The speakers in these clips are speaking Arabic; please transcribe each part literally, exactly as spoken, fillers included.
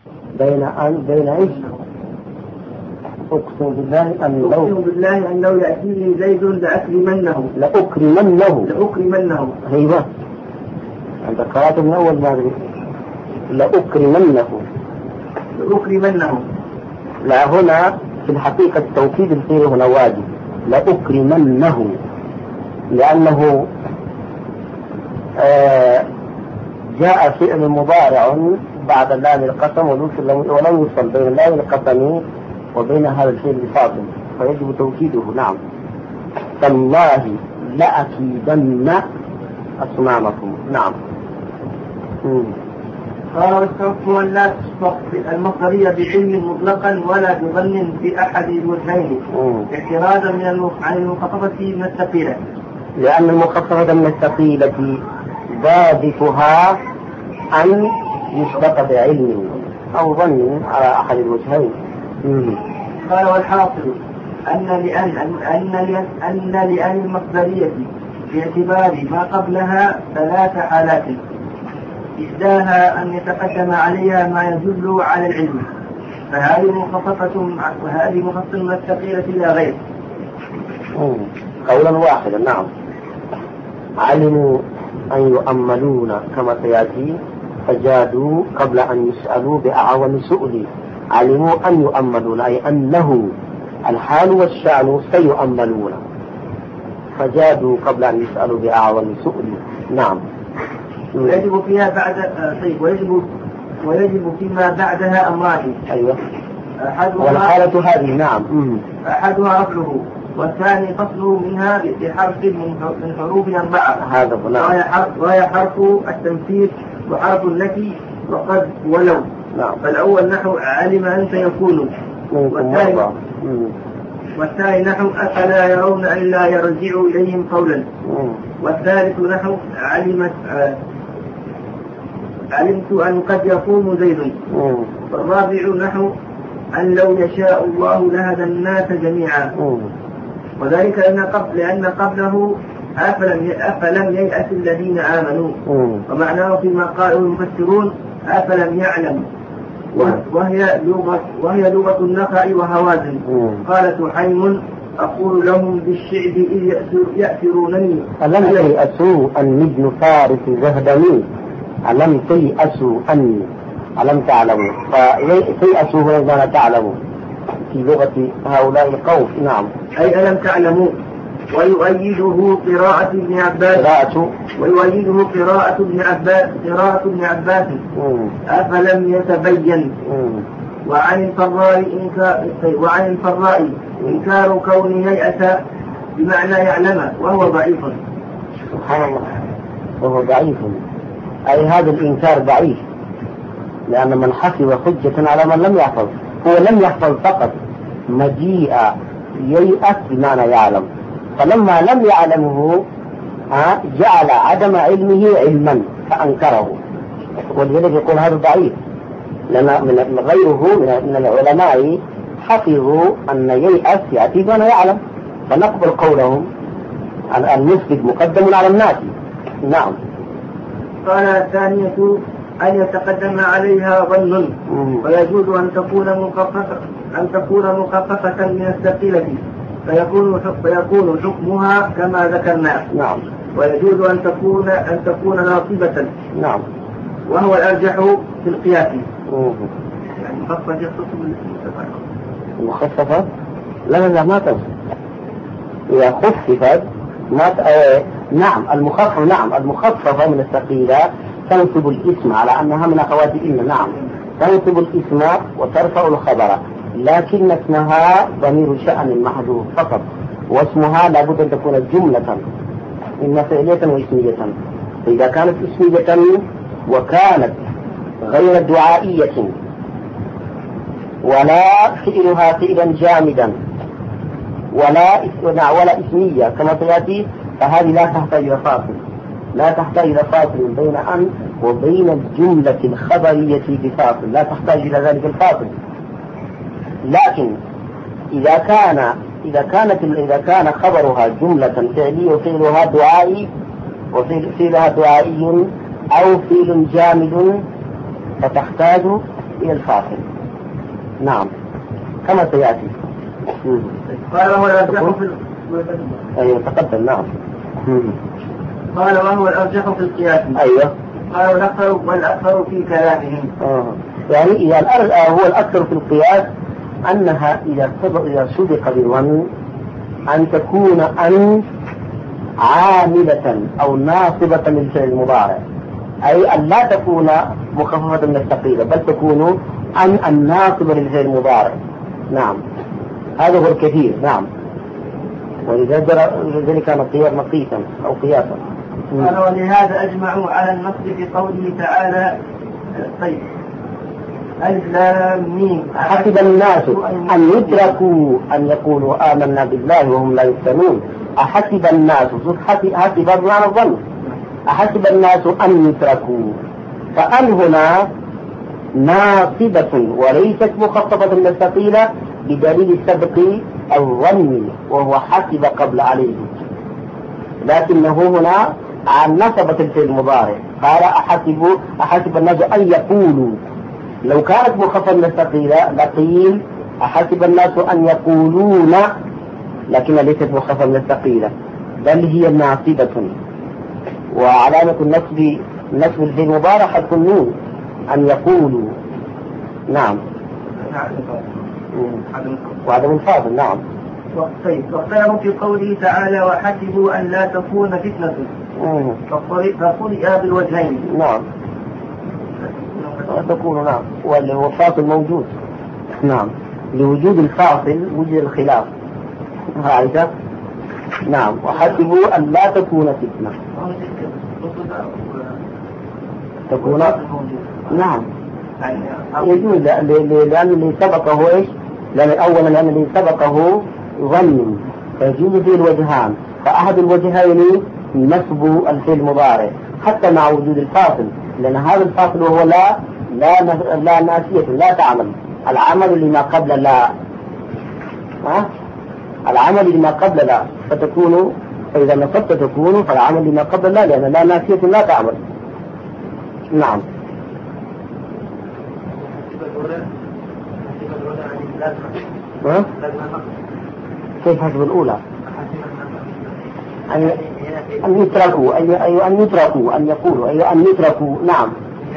بين أن بين إيش؟ أقسم بالله أن لو أقسم بالله أن لو يأتيني زيد لأكرمنه لأكرمنه لأكرمنه أيوة عند قراءة من أول ما لأكرمنه لأكرمنه لا هنا في الحقيقة التوكيد الفعل هنا واجب لأكرمنه لأنه آه جاء فعل مضارع بعد اللام القسم ولم يصل بين اللام القسم وبين هذا الفعل بفاصل فيجب توكيده. نعم تالله لأكيدن أصنامكم. نعم قال واستوفوا أن لا تصدق المصدرية بحلم مطلقا ولا بظن في أحد الوجهين اعتراضا من عن المخففة من الثقيلة لأن المخففة من الثقيلة ضابطها أن يسبق بعلم أو ظن على أحد الوجهين. قال والحاصل أن لأن أن لأن, أن لأن المصدرية باعتبار ما قبلها ثلاث حالات إحداها أن يتقدم عليها ما يدل على العلم فهذه مخففة وهذه مخففة من الثقيلة لا غير. قولا واحدا. نعم علموا أن يؤملون كما سيأتي فجادوا قبل أن يسألوا بأعظم سؤل. علموا أن يؤملون أي أنه الحال والشأن سيؤملون فجادوا قبل أن يسألوا بأعظم سؤل. نعم ويجب فيها بعد طيب ويجب ويجب فيما بعدها أمران. أيوة والحالة هذه. نعم أحدها رفعه والثاني فصله منها بحرف من حروف أربعة هذا وهي حرف التنفيذ وحرف النفي وقد ولو. نعم فالأول نحو علم أن سيكون والثاني والثاني نحو أفلا يرون أن لا يرجع إليهم قولا والثالث نحو علمت علمت أن قد يقوم زيد والرابع نحو أن لو يشاء الله لهدى الناس جميعا وذلك لأن قبل لأن قبله أفلم أفلم ييأس الذين آمنوا ومعناه فيما قاله المفسرون أفلم يعلم وهي لغة وهي لغة النخع وهوازن. قال سحيم أقول لهم بالشعب إذ يأثرونني ألم تيأسوا أن ابن فارس زهدني ألم تيأسوا أن ألم تعلموا فتيأسوا هنا تعلموا في لغة هؤلاء القوم. نعم أي ألم تعلموا. ويؤيده قراءة ابن عباس ويؤيده قراءة ابن عباس قراءة ابن عباس أفلم يتبين. وعن الفراء إنكار وعن الفراء إنكار كونه ييأس بمعنى يعلم وهو ضعيف. سبحان الله وهو ضعيف أي هذا الإنكار ضعيف لأن من حفظ حجة على من لم يحفظ. هو لم يحفظ فقط مجيء ييأس بمعنى يعلم فلما لم يعلمه جعل عدم علمه علما فأنكره ولذلك يقول هذا ضعيف لأن من غيره من العلماء حفظوا أن ييأس يأتي بما يعلم فنقبل قولهم المثبت مقدم على الناس. نعم قال الثانية أن يتقدم عليها ظن ويجوز أن تكون مخففة أن تكون مخففة من الثقيلة فيكون فيكون حكمها كما ذكرنا. نعم ويجوز أن تكون أن تكون ناصبة. نعم وهو الأرجح في القياس. يعني مخففة يختص مخففة لا لا ما تنصب إذا خففت ما ت... آه... نعم المخففة نعم المخففة من الثقيلة تنصب الاسم على أنها من أخوات إن. نعم تنصب الاسم وترفع الخبر لكن اسمها ضمير شأن محذوف فقط واسمها لابد أن تكون جملة إما فعلية واسمية. فإذا كانت اسمية وكانت غير دعائية ولا فعلها فعلا جامدا ولا ولا اسمية كما سيأتي فهذه لا تحتاج إلى فاصل لا تحتاج إلى فاصل بين أن وبين الجملة الخبرية بفاصل لا تحتاج إلى ذلك الفاصل. لكن إذا كان إذا كانت إذا كان خبرها جملة فعلية وفعلها دعائي وفعلها دعائي أو فعل جامد فتحتاج إلى الفاصل. نعم كما سيأتي. قال وهو الأرجح في أيوة تقدم. نعم. قال وهو الأرجح في القياس. أيوة. قال والأكثر والأكثر في كلامهم. آه. يعني إذا هو الأكثر في القياس أنها إذا إذا صدق بالظن أن تكون أن عاملة أو ناصبة للفعل المضارع، أي أن لا تكون مخففة من الثقيلة بل تكون أن الناصبة للفعل المضارع. نعم هذا هو الكثير. نعم ولذلك كان الطيار مقيتا أو قياسا. قال ولهذا أجمعوا على النصب في قوله تعالى طيب ألف لام ميم حسب الناس أن يتركوا أن يقولوا آمنا بالله وهم لا يفتنون. أحسب الناس حسب بمعنى الظن. أحسب الناس أن يتركوا، فأن هنا ناصبة وليست مخففة من الثقيلة بدليل سبق الظن وهو حسب قبل عليه، لكنه هنا عن نصبة الفعل المضارع. قال أحسب أحسب الناس أن يقولوا، لو كانت مخففة من الثقيلة لقيل أحسب الناس أن يقولون، لكن ليست مخففة من الثقيلة بل هي ناصبة، وعلامة النصب نصب الفعل المضارع حذف النون أن يقولوا. نعم وعدم الفاضل. نعم. طيب واختاروا في قوله تعالى وحسبوا أن لا تكون فتنة فقرئ بالوجهين. نعم تكون. نعم والفاصل موجود. نعم لوجود الفاصل وجد الخلاف. هذا نعم وحسبوا أن لا تكون فتنة تكون. نعم يجوز لأن اللي سبقه إيش؟ لأن أولا لأن اللي سبقه ظن فيجوز فيه الوجهان، فأحد الوجهين نصب الفعل المضارع حتى مع وجود الفاصل، لأن هذا الفاصل وهو لا لا لا ناسية لا تعمل العمل لما قبل لا ها العمل لما قبل لا فتكون، فإذا نصبت تكون فالعمل لما قبل لا لأن لا ناسية لا تعمل. نعم. ها؟ كيف حسب الأولى؟ أن أن يتركوا أي أي أن يتركوا أن يقولوا أي أن يتركوا. نعم.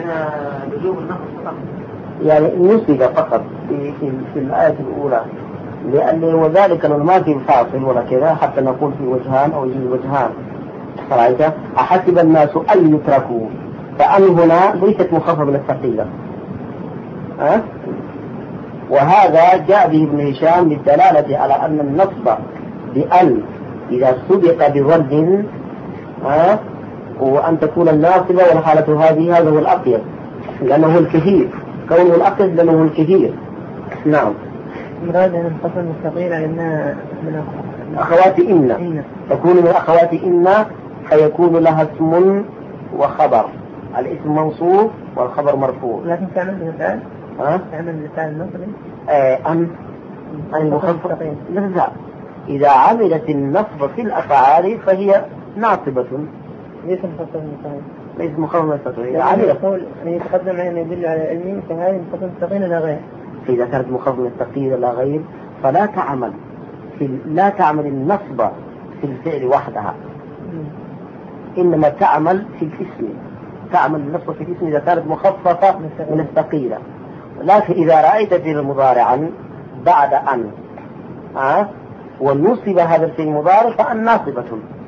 يعني نصب فقط في في, في الآية الأولى، لأن وذلك ما في فاصل ولا كذا حتى نقول في وجهان أو يجوز وجهان. رأيت؟ أحسب الناس أن يتركوا، فأن هنا ليست مخففة من الثقيلة. أه؟ وهذا جاء به ابن هشام للدلالة على أن النصب بأن إذا سبق بظن أه؟ وأن تكون الناصبة والحالة هذه هذا هو الأقيد لأنه الكثير، كونه الأقيد لأنه الكثير. نعم. مراد أن الفصل مستقيل لأنها من أخوات إن. إن تكون من أخوات إن فيكون لها اسم وخبر، الاسم منصوب والخبر مرفوع. لكن تعمل بالفعل؟ ها؟ تعمل بالفعل النصب؟ آه أن أن مخفف. لا، إذا عملت النصب في الأفعال فهي ناصبة. ليس مخفف من الثقيل. ليس مخفف من الثقيل. إذا عمل قول أن يتقدم على أن يدل على علمه فهذه مخفف من الثقيل لا غير. إذا كانت مخفف من الثقيل لا غير فلا تعمل في لا تعمل النصب في الفعل وحدها، إنما تعمل في الاسم، تعمل النصب في الاسم إذا كانت مخففة من الثقيلة. لكن إذا رأيت فعل مضارعا بعد أن أه؟ ونصب هذا الفعل المضارع فأن ناصبة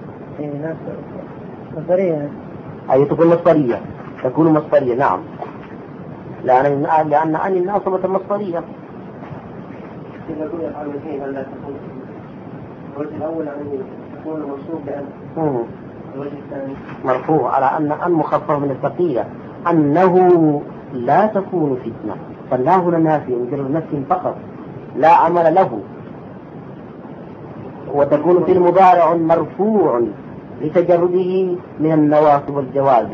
مصدرية، أي تكون مصدرية، تكون مصدرية. نعم، لأن لأن أن الناصبة مصدرية. الوجه الأول أن يكون منصوب بأن، الوجه الثاني مرفوع على أن أن مخفف من الثقيلة، أنه لا تكون فتنة، فالله هنا نافي مجرد نفي فقط لا عمل له، وتكون في المضارع مرفوع لتجرده من النواصب والجوازم،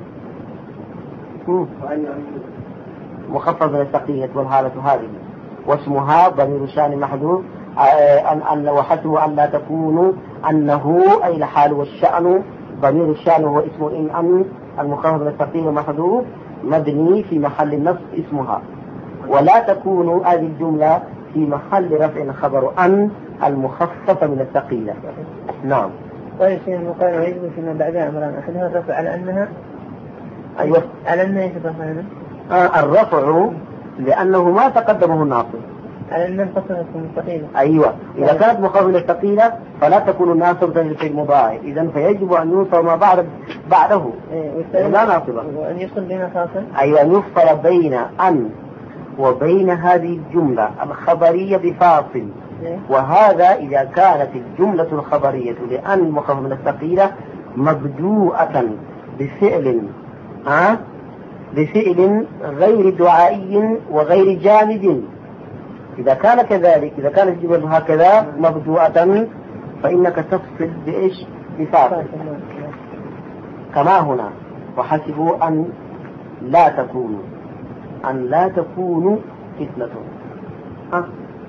مخفف من الثقيلة والحالة هذه، واسمها ضمير شان محذوف أن أن وحسبوا أن لا تكونوا أنه أي الحال والشأن، ضمير الشأن هو اسم إن أن المخفف من الثقيلة محذوف مبني في محل النصب اسمها ولا تكون هذه الجملة في محل رفع خبر أن المخففة من الثقيلة. نعم. طيب شيء المقارنة يجب فيما بعدها أمران، أحدها الرفع على أنها أيوة على أنها يترفع هنا آه الرفع لأنه ما تقدمه الناصب على أنها مخففة ثقيلة. أيوة إذا كانت مخففة ثقيلة فلا تكون ناصبة للفعل مضارع، إذن فيجب أن يوصل ما بعد بعده إيه لا ناصبة، وأن يفصل بين خاصة. أيوة أن يفصل بين أن وبين هذه الجملة الخبرية بفاصل. وهذا إذا كانت الجملة الخبرية لأن المخفف من الثقيلة مبدوءة بفعل ها بفعل غير دعائي وغير جامد. إذا كان كذلك، إذا كانت الجملة هكذا مبدوءة فإنك تفصل بإيش؟ بفاصل كما هنا. وحسبوا أن لا تكونوا أن لا تكونوا فتنة ها؟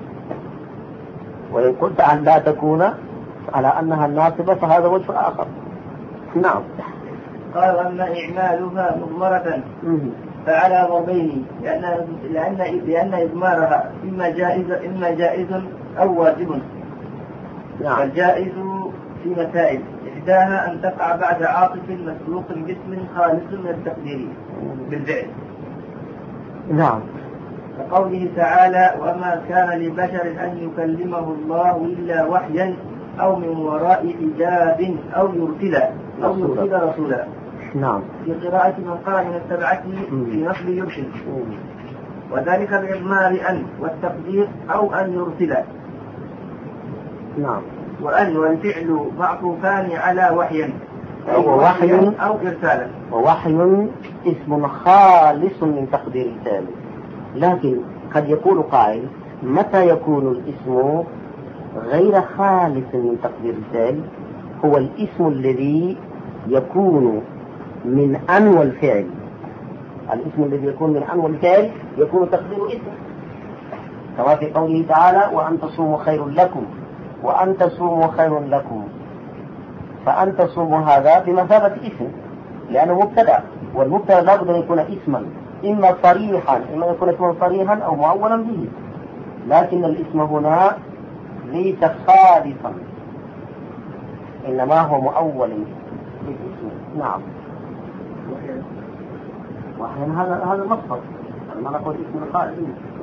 وإن قلت أن لا تكون على أنها الناصبة فهذا وجه آخر. نعم. قال أما إعمالها مضمرة فعلى ضربين، لأن لأن لأن إضمارها إما جائز إما جائز أو واجب. نعم. فالجائز في مسائل، إحداها أن تقع بعد عاطف مسبوق باسم خالص من التقدير بالفعل. نعم. كقوله تعالى: وما كان لبشر أن يكلمه الله إلا وحيا أو من وراء حجاب أو يرسل أو يرسل رسولا. نعم. في قراءة من قرأ من السبعة في نصب يرسل، وذلك بإضمار أن والتقدير أو أن يرسل. نعم. وأن والفعل معطوفان على وحيا ووحي أو إرسالا. ووحي اسم خالص من تقدير التالي، لكن قد يقول قائل: متى يكون الاسم غير خالص من تقدير التالي؟ هو الاسم الذي يكون من أن والفعل. الاسم الذي يكون من أن والفعل يكون تقدير اسم، كما في قوله تعالى: وأن تصوموا خير لكم وأن تصوموا خير لكم. فأن تصوموا هذا بمثابة اسم لأنه مبتدأ، والمبتدأ لا بد أن يكون اسما، إما صريحا إما يكون اسما صريحا أو معولا به، لكن الاسم هنا ليس خالصا إنما هو مؤول بالاسم. نعم. وأحيانا هذا هذا مصدر، ما نقول اسم خالص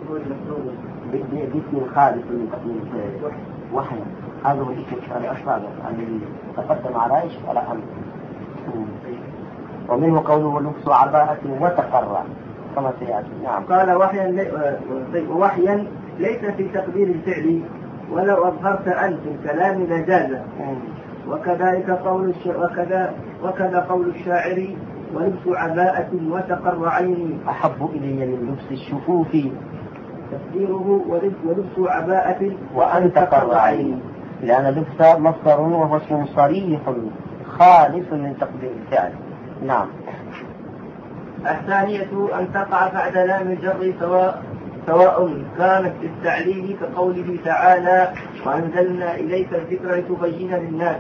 باسم خالص من تقدير وحي. هذا هو الاسم الأسباب الذي تقدم على إيش؟ على أمر. ومنه قوله: لبس عباءة وتقرع كما سيأتي. نعم. قال: وحيا لي... وحيا ليس في تقدير الفعل، ولو أظهرت أن في الكلام لجاز. وكذلك قول الش... وكذا وكذا قول الشاعر: ولبس عباءة وتقرعين أحب إلي من لبس الشفوف. تقديره ولبس عباءة وأن تقرعين، لأن لبس مصدر وهو اسم صريح خالص من تقدير الفعل. نعم. الثانية أن تقع بعد لام الجر سواء سواء كانت بالتعليل كقوله تعالى: وأنزلنا إليك الذكر لتبين للناس،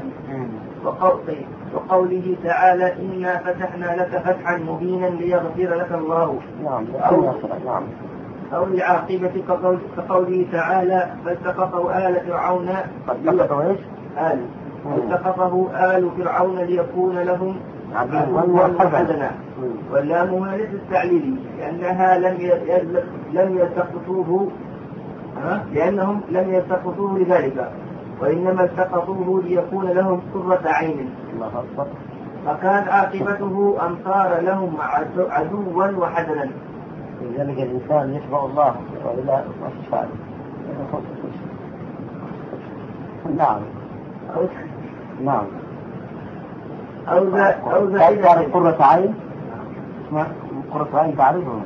وقوله تعالى: إنا فتحنا لك فتحا مبينا ليغفر لك الله. نعم. أو, نعم. أو لعاقبة كقوله تعالى: فالتقطه آل فرعون فالتقطه إيش؟ آل فالتقطه آل فرعون ليكون لهم عدوا وحزنا. واللام هنا ليست التعليل، لأنها لم لم يلتقطوه لأنهم لم يلتقطوه لذلك، وإنما التقطوه ليكون لهم قرة عين. فكانت عاقبته أن صار لهم عدوا وحزنا. لذلك الإنسان يشبع الله وإلى أشفاء. نعم. نعم. أو ذا أو ذا كانت قرة عين. اسمها قرة عين تعرفه؟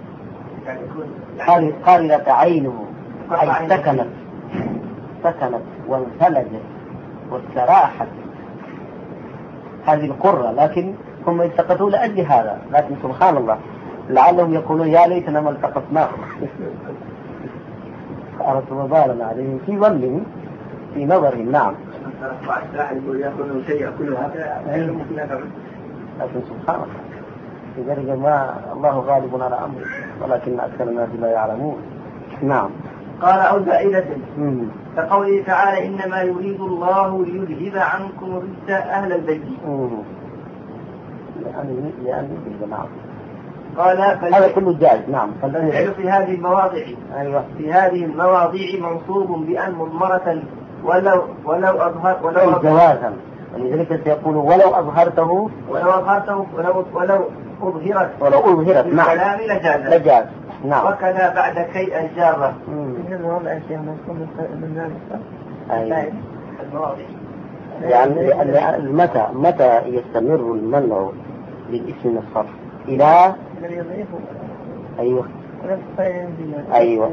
قال قالت عينه أي سكنت سكنت وانثلجت واستراحت، هذه القرة. لكن هم التقطوا لأجل هذا، لكن سبحان الله لعلهم يقولون: يا ليتنا ما التقطناه. أردت مبالا عليهم في ظنهم في نظرهم. نعم. لكن سبحان الله لذلك ما الله غالب على أمره. ولكن أكثر الناس لا يعلمون. نعم. قال أو زائدة كقوله تعالى إنما يريد الله ليذهب عنكم الرجس أهل البيت. لأن لأن نعم. قال هذا كله جائز. نعم. فالفعل في هذه المواضع أيوة. في هذه المواضع منصوب بأن مضمرة ولو ولو أظهر ولو جوازا، ولذلك سيقول ولو أظهرته ولو أظهرته ولو ولو أظهرت ولو أظهرت نعم الكلام لجاز لجاز. نعم. وكذا بعد كي الجارة. أيوة. يعني متى متى يستمر المنع للاسم من الصرف إلى أيوة أيوة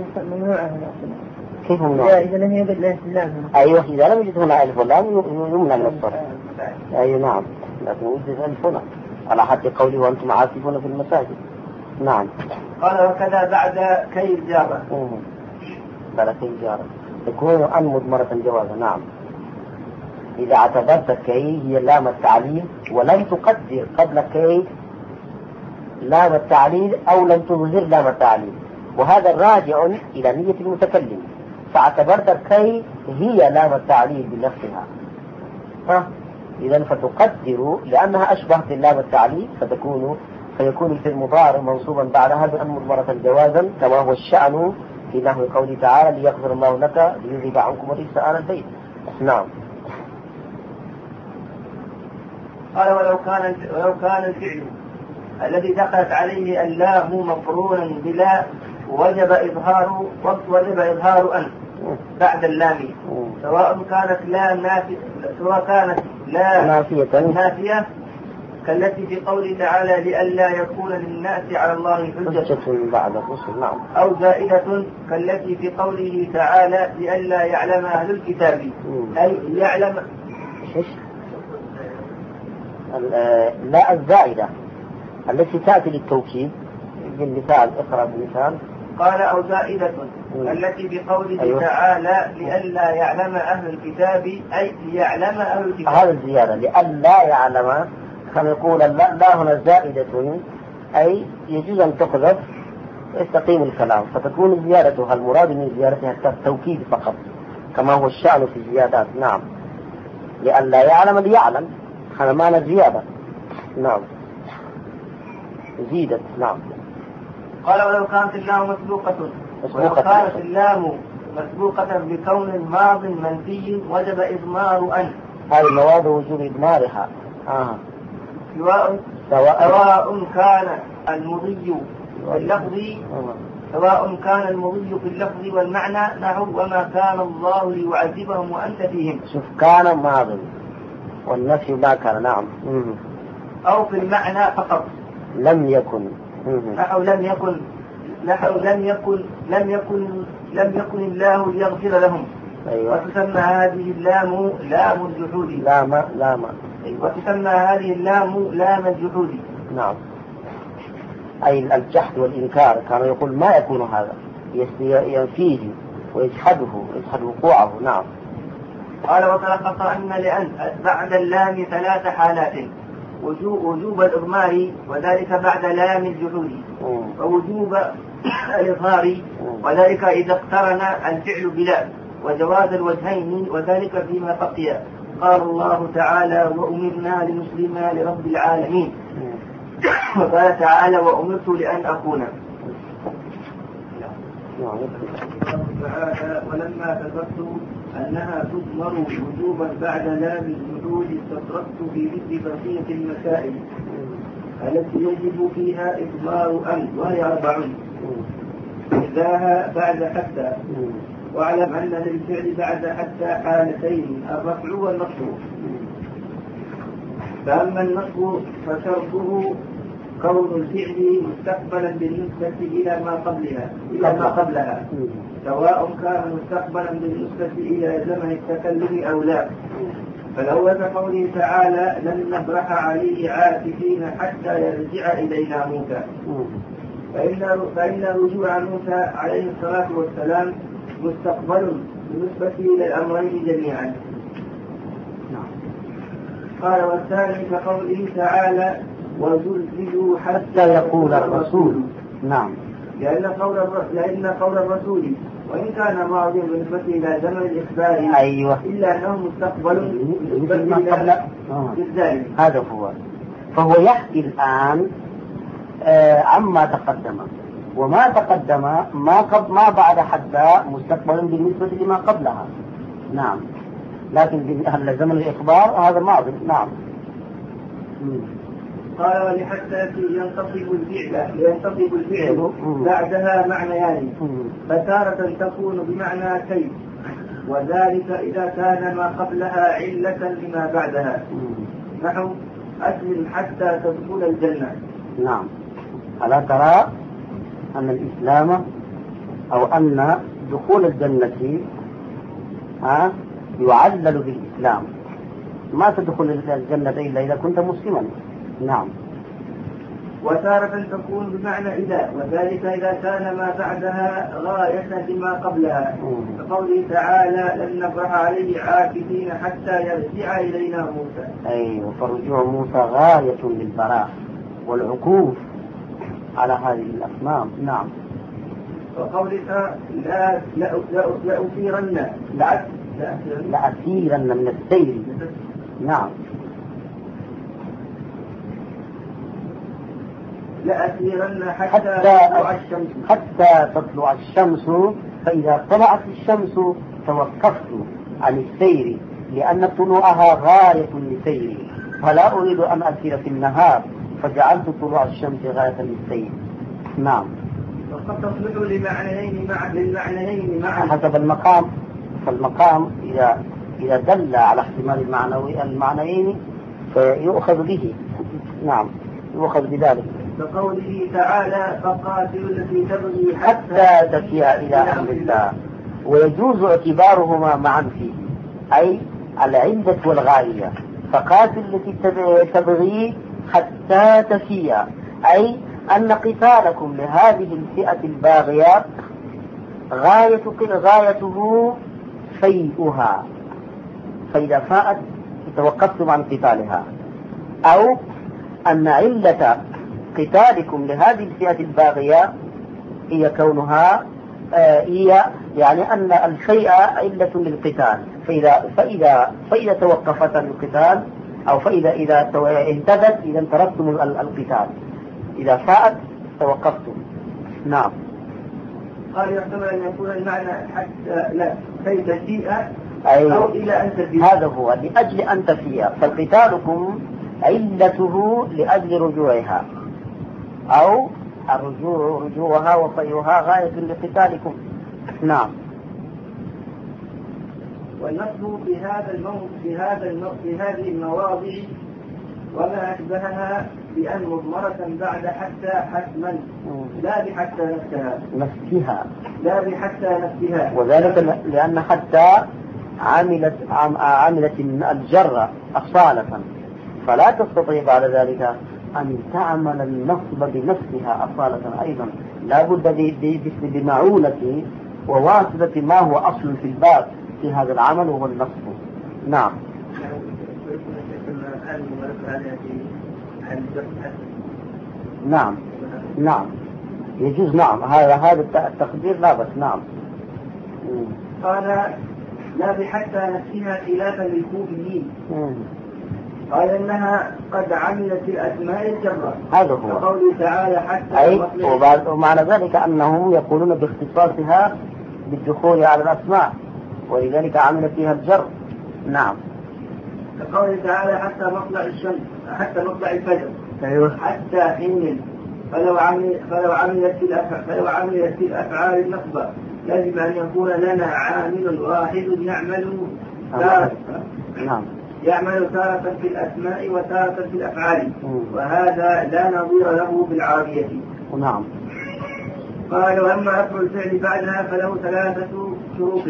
كيف ممنوع؟ إذا لم يوجد له لام. أيوة إذا لم يوجد هنا ألف ولام يمنع من الصرف. أيوة نعم، لكن وجد ألف هنا على حد قوله وأنتم عاكفون في المساجد. نعم. قال وكذا بعد كي الجارة. بعد كي الجارة تكون أن مضمرة جوازا. نعم. إذا اعتبرت كي هي لام التعليل ولم تقدر قبل كي لام التعليل أو لم تظهر لام التعليل، وهذا راجع إلى نية المتكلم، فاعتبرت كي هي لام التعليل بنفسها، ها إذا فتقدر لأنها أشبهت لام التعليل فتكون فيكون في المضارع منصوبا بعدها بأن مضمرة جوازا كما هو الشأن في نحو قوله تعالى ليغفر الله لك ليذهب عنكم الرجس أهل البيت. نعم. قال ولو كان ولو كان الفعل الذي دخلت عليه اللام مقرونا بلا وجب إظهار وجب إظهار أن بعد اللام سواء كانت لا نافية سواء كانت لا نافية نافية كالتي في قوله تعالى لئلا يكون للناس على الله حجة بعد الرسل. نعم. أو زائدة كالتي في قوله تعالى لئلا يعلم أهل الكتاب أي يعلم لا الزائدة التي تأتي للتوكيد بالمثال. اقرأ بالمثال. قال أو زائدة التي بقوله أيوة. تعالى لئلا يعلم أهل الكتاب أي ليعلم أهل الكتاب. هذا الزيادة لئلا يعلم كما يقول لا, لا هنا زائدة أي يجوز أن تقذف يستقيم الكلام فتكون زيادتها المراد من زيادتها التوكيد فقط كما هو الشأن في الزيادات. نعم. لئلا يعلم ليعلم هذا معنى زيادة. نعم. زيدت. نعم. قال ولو كانت اللام مسبوقة ولو كانت اللام مسبوقة بكون ماض منفي وجب إضمار أن. هذه المواد وجوب إضمارها. آه. سواء سواء كان المضي في اللفظ سواء كان المضي في اللفظ والمعنى نحو وما كان الله ليعذبهم وأنت فيهم. شوف كان ماض والنفي ما كان. نعم. أو في المعنى فقط لم يكن نحو لم يكن نحو لم يكن لم يكن لم يكن الله ليغفر لهم. أيوة. وتسمى هذه اللام لام الجحود. لام لام وتسمى هذه اللام لام الجحود. نعم. أي الجحد والإنكار كان يقول ما يكون هذا ينفيه ويجحده يجحد وقوعه. نعم. قال وتلخص أن لأن بعد اللام ثلاث حالات وجوب, وجوب الإضمار وذلك بعد لام الجحود ووجوب الإظهار وذلك إذا اقترن الفعل بلا وجواز الوجهين وذلك فيما بقي. قال الله تعالى وأمرنا لنسلم لرب العالمين وقال تعالى وأمرت لأن أكون. ولما ذكرت أنها تضمر وجوبا بعد لام الجحود استطرقت في مثل بقية المسائل التي يجب فيها إضمار أن وهي أربع إحداها بعد حتى. واعلم أن للفعل بعد حتى حالتين الرفع والنصب. فأما النصب فشرطه كون الفعل مستقبلا بالنسبة إلى ما قبلها إلى ما قبلها سواء كان مستقبلا بالنسبة إلى زمن التكلم أو لا. فالأول كقوله تعالى لن نبرح عليه عاكفين حتى يرجع إلينا موسى. فإن فإن رجوع موسى عليه الصلاة والسلام مستقبل بالنسبة إلى الأمرين جميعا. قال والثاني كقوله تعالى وزلزلوا حتى يقول الرسول نعم. لأن قول لأن قول الرسول وإن كان ماضيا بالنسبة إلى زمن الإخبار أيوة. إلا أنه مستقبل مثل ما قبل بالذات. هذا هو. فهو يحكي الآن آه عما تقدم، وما تقدم ما قبل ما بعد حتى مستقبل بالنسبة لما قبلها. نعم. لكن زمن الإخبار هذا ماضي. نعم. قال ولحتى ينتصب الفعل ينتصب الفعل بعدها معنيان، فتارة تكون بمعنى كيف، وذلك إذا كان ما قبلها علة لما بعدها، نحو أسلم حتى تدخل الجنة. نعم. ألا ترى أن الإسلام أو أن دخول الجنة ها يعلل بالإسلام، ما تدخل الجنة إلا إذا كنت مسلما. نعم. وتارة تكون بمعنى إذا، وذلك إذا كان ما بعدها غاية لما قبلها، كقوله تعالى لن نبرح عليه عاكفين حتى يرجع إلينا موسى. أي فرجوع موسى غاية للبراء والعكوف على هذه الأصنام. نعم. وقولك لا لأثيرن لأثيرن من السير. نعم. لأثيرن حتى, حتى تطلع الشمس حتى تطلع الشمس، فإذا طلعت الشمس توقفت عن السير لأن طلوعها غاية لسيري، فلا أريد أن أسير في النهار فجعلت طلوع الشمس غاية للسير. نعم. وقد تصلح لمعنيين مع للمعنيين معا حسب المقام، فالمقام إذا إذا دل على احتمال المعنوي المعنيين فيؤخذ به. نعم، يؤخذ بذلك. كقوله تعالى فقاتلوا التي تبغي حتى تفيء إلى أمر الله، ويجوز اعتبارهما معا فيه، أي العلة والغاية. فقاتل التي تبغي حتى تفيء، أي أن قتالكم لهذه الفئة الباغية غاية غايته فيئها، فإذا فاءت توقفتم عن قتالها، أو أن علة قتالكم لهذه الفئة الباغية هي كونها آه هي يعني أن الفيء علة للقتال، فإذا فإذا فإذا توقفت القتال أو فإذا إذا اهتدت إذا تركتم القتال، إذا فاءت توقفتم. نعم. قال يحتمل أن يكون المعنى حتى لا كي تفيء أي أو إلى أن تفيء، هذا هو لأجل أن تفيء، فقتالكم علته لأجل رجوعها، أو الرجوع رجوعها وفيها غاية لقتالكم. نعم. والنصب في هذا الموضع في هذا الموضع في هذه المواضع وما أشبهها بأن مضمرة بعد حتى حتما، لا بحتى نفسها نفسها لا بحتى نفسها، وذلك لأن حتى عملت عملت الجر أصالة، فلا تستطيع بعد ذلك أن تعمل النصب بنفسها أصالة أيضا، لا بد بمعونة وواسطة ما هو أصل في الباب في هذا العمل وهو النصب. نعم. نعم نعم يجوز. نعم هذا هذا التقدير لا بس. نعم. قال لا بحتى نفسها خلافا للكوفيين، قال إنها قد عملت الأسماء الجرة، هذا هو قوله تعالى حتى أي، ومعنى ذلك أنهم يقولون باختصاصها بالدخول على الأسماء ولذلك عملت فيها الجر. نعم. قوله تعالى حتى مطلع الشمس حتى مطلع الفجر. أيوه. حتى حين، فلو عمل فلو عملت في الأفعال فلو عملت في الأفعال النصب لازم أن يكون لنا عامل واحد يعمل تارة نعم يعمل تارة في الأسماء وتارة في الأفعال، وهذا لا نظير له بالعربية. نعم. قال وأما أصل الفعل بعدها فله ثلاثة شروط.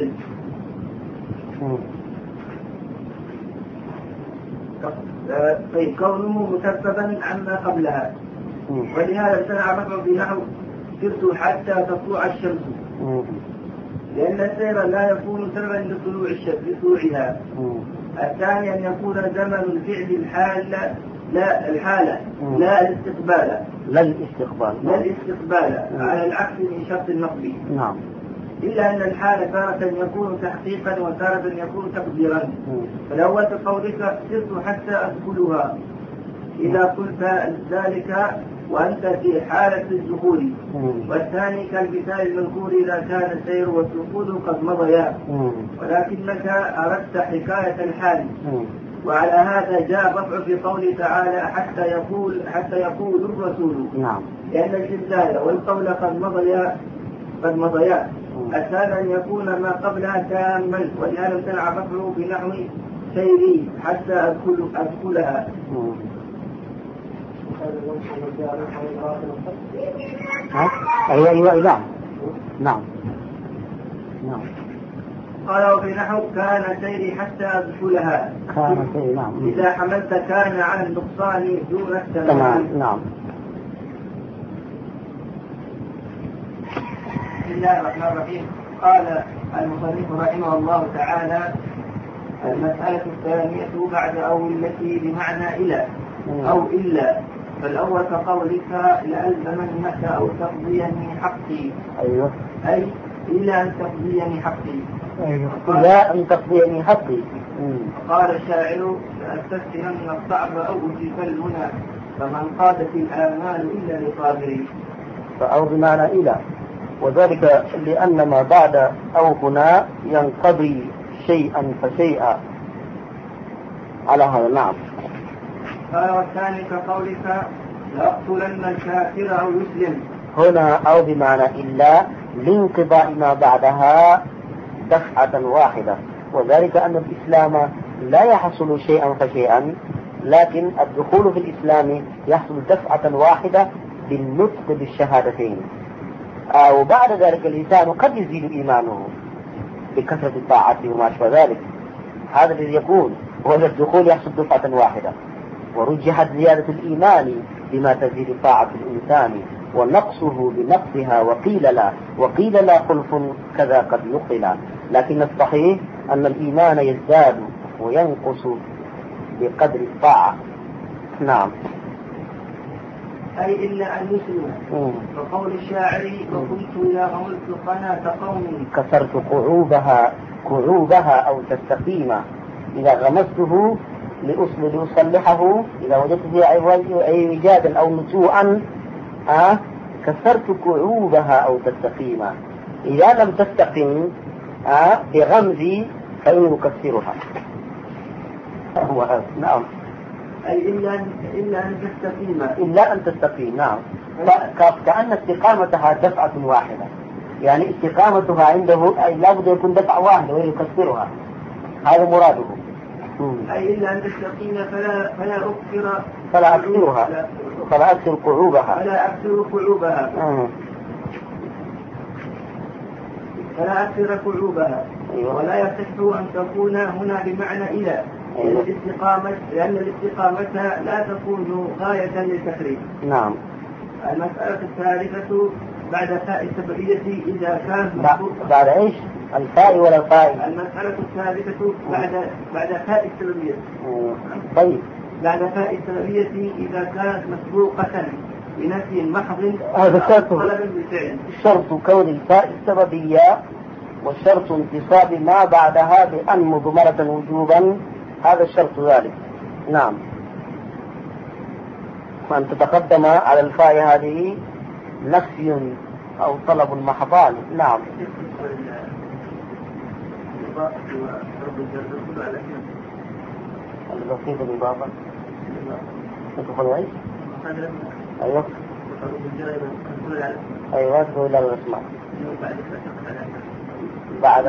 طيب كونه مسببا عما قبلها، ولهذا امتنع مطلب في نحو سرت حتى تطلع الشمس، لأن السير لا يكون سببا لطلوع الشمس لطلوعها. الثاني أن يكون زمن الفعل الحال لا الحالة لا الاستقبال لا الاستقبال لا الاستقبال على العكس من شرط النصب. نعم. إلا أن الحالة تارة يكون تحقيقا وتارة يكون تقديرا. فالأول كقولك سرت حتى أدخلها إذا قلت ذلك وأنت في حالة الدخول، والثاني كالمثال المذكور إذا كان السير والدخول قد مضيا، ولكنك أردت حكاية الحال. وعلى هذا جاء الرفع في قوله تعالى حتى يقول حتى يقول الرسول. نعم. لأن الجدال والقول قد مضيا قد مضيا أسهل أن يكون ما قبلها تاما، ولهذا امتنع الرفع بنحو سيري حتى أدخل أدخلها. أيوة أيوة نعم نعم نعم. قال وبنحو كان سيري حتى أدخلها. كان سيري نعم. إذا حملت كان على النقصان دون التمام. نعم. بسم الله الرحمن الرحيم. قال المصنف رحمه الله تعالى المسألة الثانية بعد أو التي بمعنى إلى أو إلا. فالأول كقولك لألزمنك أو تقضيني حقي. أيوه. أي إلا أن تقضيني حقي. أيوه. إلا أن تقضيني حقي. قال الشاعر لأستسلمن الصعب أو أجيب المنى فمن قادت الآمال إلا لصابري. فأو بمعنى إلى، وذلك لأن ما بعد أو هنا ينقضي شيئا فشيئا على هذا. نعم. قال والثاني كقولك لأقتلن الكافر أو يسلم. هنا أو بمعنى إلا لانقضاء ما بعدها دفعة واحدة، وذلك أن الإسلام لا يحصل شيئا فشيئا، لكن الدخول في الإسلام يحصل دفعة واحدة بالنطق بالشهادتين. آه وبعد ذلك الإنسان قد يزيد إيمانه بكثرة الطاعات وما أشبه ذلك، هذا الذي يكون وهذا الدخول يحصل دفعة واحدة. ورجحت زيادة الإيمان بما تزيد طاعة الإنسان ونقصه بنقصها، وقيل لا وقيل لا خلف كذا قد نقل، لكن الصحيح أن الإيمان يزداد وينقص بقدر الطاعة. نعم. أي إلا أن يسلم. وقول الشاعر وكنت إذا غملت قناة قوم كسرت قعوبها قعوبها أو تستقيم. إذا غمسته لأصل لأصلحه إذا وجدت فيها أي وجادا أو نسوءا أه كسرت قعوبها أو تستقيم. إذا لم تستقم أه بغمزي فإنه يكسرها. هو هذا. نعم. أي إلا إلا أن تستقيم. إلا أن تستقيم. نعم. كأن استقامتها دفعة واحدة، يعني استقامتها عنده أي لابد يكون دفعة واحدة ويكسرها، هذا مراده. أي إلا أن تستقيم فلا فلا أكثر فلا أكثرها فلا أكثر قعوبها فلا أكثر قعوبها فلا أكثر قعوبها. أيوة. ولا يصح أن تكون هنا بمعنى إلى. أيوة. لأن الاستقامة لأن الاستقامة لا تكون غاية للتحريم. نعم. المسألة الثالثة بعد فاء السبعية إذا كان بعد إيش؟ الفاء ولا الفاء؟ المسألة الثالثة بعد بعد فاء السببية. طيب. بعد فاء السببية إذا كانت مسبوقة بنفي محض هذا شرط طلب بالفعل. شرط كون الفاء السببية وشرط انتصاب ما بعدها بأن مضمرة وجوبا، هذا الشرط ذلك. نعم. وأن تتقدم على الفاء هذه نفي أو طلب محضان. نعم. البسيط الإضافة تدخل ايش؟ ايوه ايوه تدخل الى الاسماء بعد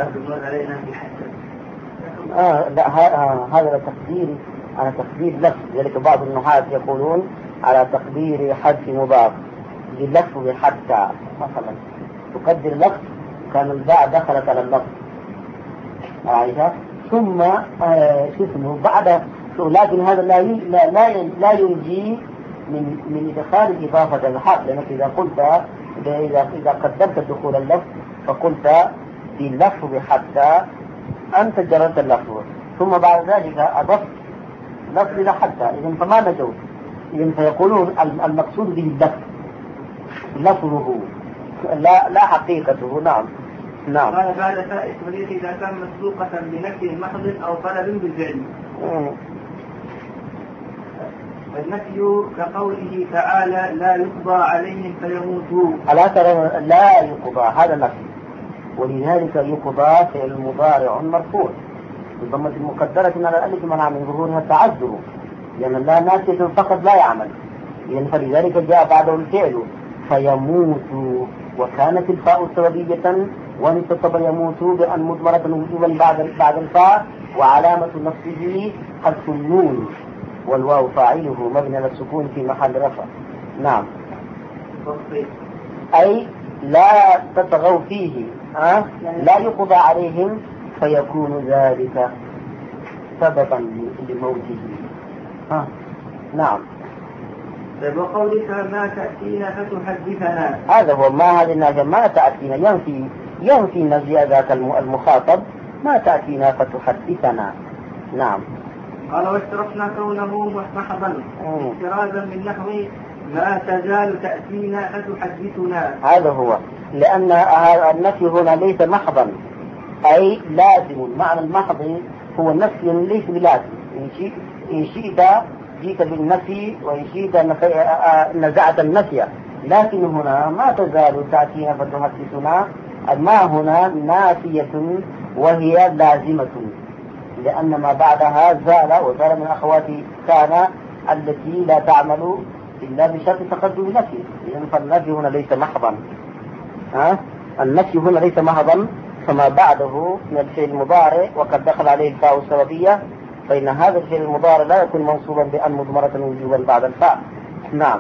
اه لا هذا تقدير على تقدير لفظ، ذلك بعض النحاة يقولون على تقدير حذف مضاف للفظ حتى، مثلا تقدر لفظ كان الباء دخلت على اللفظ عايشة ثم آه شو اسمه بعد، لكن هذا لا لا لا, لا ينجي من من إدخال الإضافة الحق، لأنك إذا قلت إذا إذا قدمت دخول اللفظ فقلت باللفظ حتى أنت جررت اللفظ ثم بعد ذلك أضفت لفظ إلى حتى، إذن فما نجوت فيقولون المقصود به اللفظ لفظه لا لا حقيقته. نعم نعم. قال بعد فاء التغليق إذا كان مسبوقة بنفي محض أو طلب بالفعل. النفي كقوله تعالى لا يقضى عليهم فيموتوا. ألا ترى لا يقضى هذا نفي، ولذلك يقضى فعل مضارع مرفوع بالضمة المقدرة على الألف منع من ظهورها التعذر، لأن الله ناسية فقط لا يعمل، يعني فلذلك جاء بعده الفعل فيموت، وكانت الفاء سببية وانتصب يموت بأن مضمرة وجوبا بعد بعد الفاء، وعلامة نصبه حذف النون، والواو فاعله مبني على السكون في محل رفع. نعم. أي لا تطغوا فيه، أه؟ لا يقضى عليهم فيكون ذلك سببا لموته. ها نعم. وقولك ما تأتينا فتحدثنا، هذا هو ما هذه النافية ما تأتينا، ينفي ينفي نفي ذاك المخاطب ما تأتينا فتحدثنا. نعم. قال واشترطنا كونه محضا احترازا من نحو ما تزال تأتينا فتحدثنا. هذا هو، لأن النفي هنا ليس محضا أي لازم. معنى المحض هو النفي ليس بلازم، إن شئت جيت بالنفي وإن شئت نزعت النفي، لكن هنا ما تزال تأتينا فتحدثنا، ما هنا نافية وهي لازمة، لأن ما بعدها زال وصار من أخوات كان التي لا تعمل إلا بشرط تقدم نفي، لأن فالنفي هنا ليس محضا. ها؟ النفي هنا ليس محضا، فما بعده من الفعل المضارع وقد دخل عليه الفاء السببية، فإن هذا الفعل المضارع لا يكون منصوبا بأن مضمرة وجوبا بعد الفاء. نعم.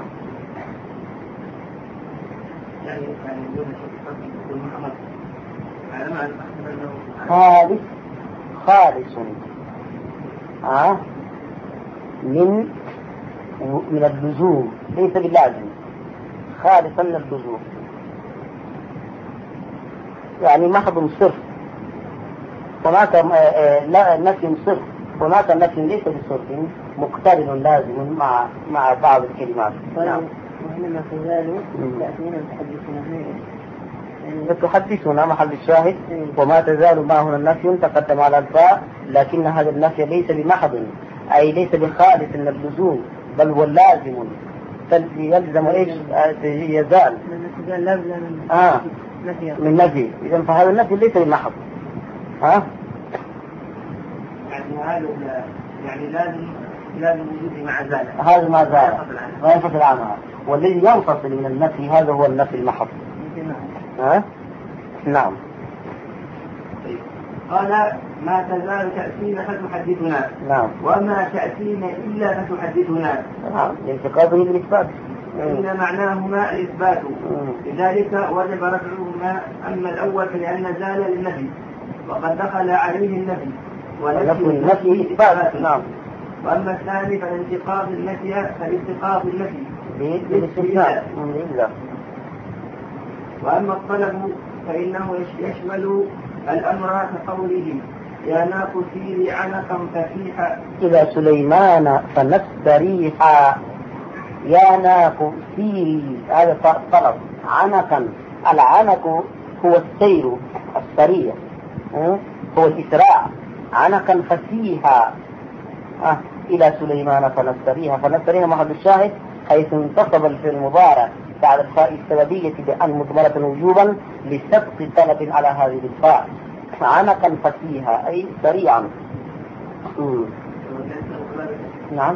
خالص خالص آه من من اللزوم ليس باللازم، خالصا من اللزوم يعني محض صرف، هناك لا نفي صرف، هناك نفي ليس بصرف مقترن لازم مع مع بعض الكلمات. نعم. وإنما تزال تأتينا تحدثنا محل الشاهد، وما تزال ما هنا النفي تقدم على الفاء، لكن هذا النفي ليس بمحض أي ليس بخالص من اللزوم، بل هو لازم يلزم ايش؟ يزال آه. من نفي، إذا فهذا النفي ليس بمحض. ها؟ يعني هذا يعني لازم لازم وجوده مع زال، هذا ما زال ما ينفصل عنها، والذي ينفصل من النفي هذا هو النفي المحض. ها؟ نعم. قال ما تزال تأتينا فتحدثنا. نعم. وما تأتينا إلا فتحدثنا. نعم. لانتقاضه بالإثبات. إن معناهما الإثبات، لذلك وجب رفعهما. أما الأول فلأن زال للنفي وقد دخل عليه النفي، ونفي النفي إثبات. نعم. وأما الثاني فالانتقاض النفي فالانتقاض النفي بالاستثناء. وأما الطلب فإنه يشمل الأمر كقوله يا ناق سيري عنقا فسيحا إلى سليمان فنستريحا. يا ناق سيري هذا طلب، عنقا العنق هو السير السريع، هو الإسراع، عنقا فسيحا آه. إلى سليمان فنستريحا. فنستريحا محل الشاهد حيث انتصب الفعل المضارع بعد الفاء السببية بأن مضمرة وجوبا لسبق طلب على هذه الفاء. عنقا فسيها أي سريعا. مم. نعم.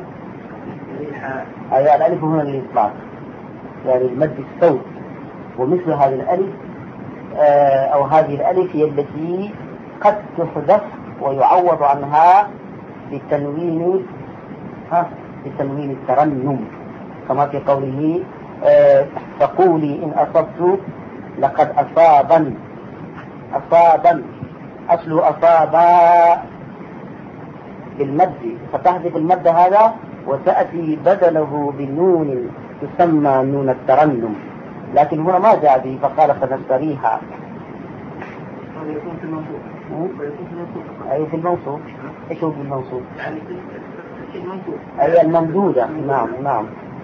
أي الألف هنا للإطلاق، يعني المد الصوت، ومثل هذه الألف آه أو هذه الألف هي التي قد تحذف ويعوض عنها بالتنوين، ها بالتنوين الترنم، كما في قوله آه فقولي إن أصبت لقد أصابا. أصابا أصل أصابا بالمد، فتحذف المد هذا وتأتي بدله بالنون تسمى نون الترنم، لكن هنا ما جاء به فقال فنستريحا. يكون في المنصوب. أي في المنصوب. إيش هو في المنصوب؟ يعني في المنصوب. أي الممدودة. نعم نعم.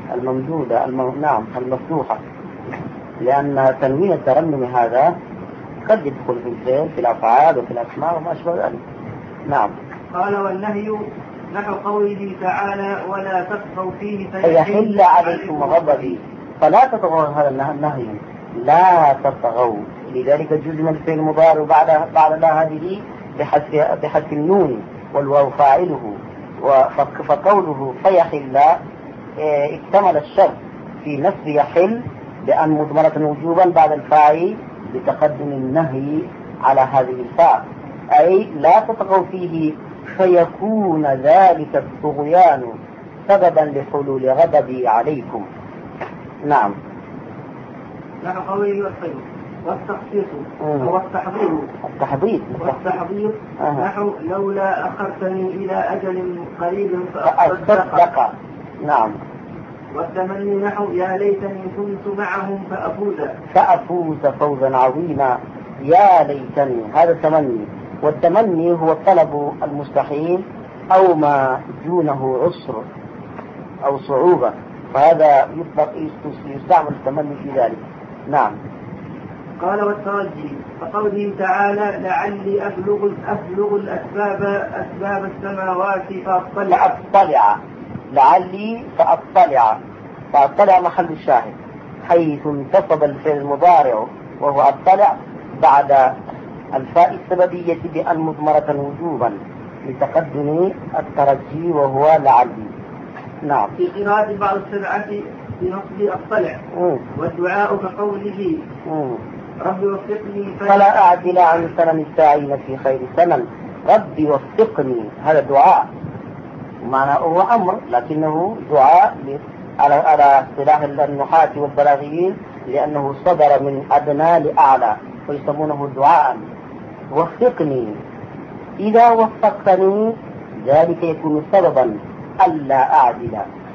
الممدودة المو... نعم المفتوحة، لأن تنوين الترنم هذا قد يدخل في الفعل في الأفعال وفي الأسماء وما أشبه ذلك. نعم. قال والنهي نحو قوله تعالى ولا تطغوا فيه فيحل عليكم غضبي، فلا تطغوا، هذا النهي لا تطغوا، لذلك جزم الفعل المضارع بعد بعد لا هذه بحذف بحذف النون والواو فاعله، فقوله فيحل اكتمل الشرط في نفس يحل بأن مضمرة وجوبا بعد الفاعل بتقدم النهي على هذه الفاء، أي لا تطغوا فيه فيكون ذلك الطغيان سببا لحلول غضبي عليكم. نعم. نحو قوله والخير والتخصيص والتحضير التحضير والتحضير أه. نحو لولا أخرتني إلى أجل قريب فأصدق. نعم. والتمني نحو يا ليتني كنت معهم فأفوز فأفوز فوزا عظيما، يا ليتني، هذا التمني. والتمني هو الطلب المستحيل أو ما دونه عسر أو صعوبة، فهذا يطلق يستعمل التمني في ذلك. نعم. قال والترجي فقوله تعالى لعلي أبلغ أبلغ الأسباب أسباب السماوات فأطلع فأطلع لعلي فأطلع فأطلع محل الشاهد، حيث انتصب الفعل المضارع وهو أطلع بعد الفاء السببية بأن مضمرة وجوبا لتقدم الترجي وهو لعلي. نعم. في قراءة بعض السبعة بنصب أطلع والدعاء كقوله رب وفقني فلا أعدل عن سنن الساعين في خير سنن، رب وفقني، هذا دعاء معناه هو أمر لكنه دعاء على على اصطلاح النحاة والبلاغيين، لأنه صدر من أدنى لأعلى ويسمونه دعاء. وفقني، إذا وفقتني ذلك يكون سببا ألا أعدل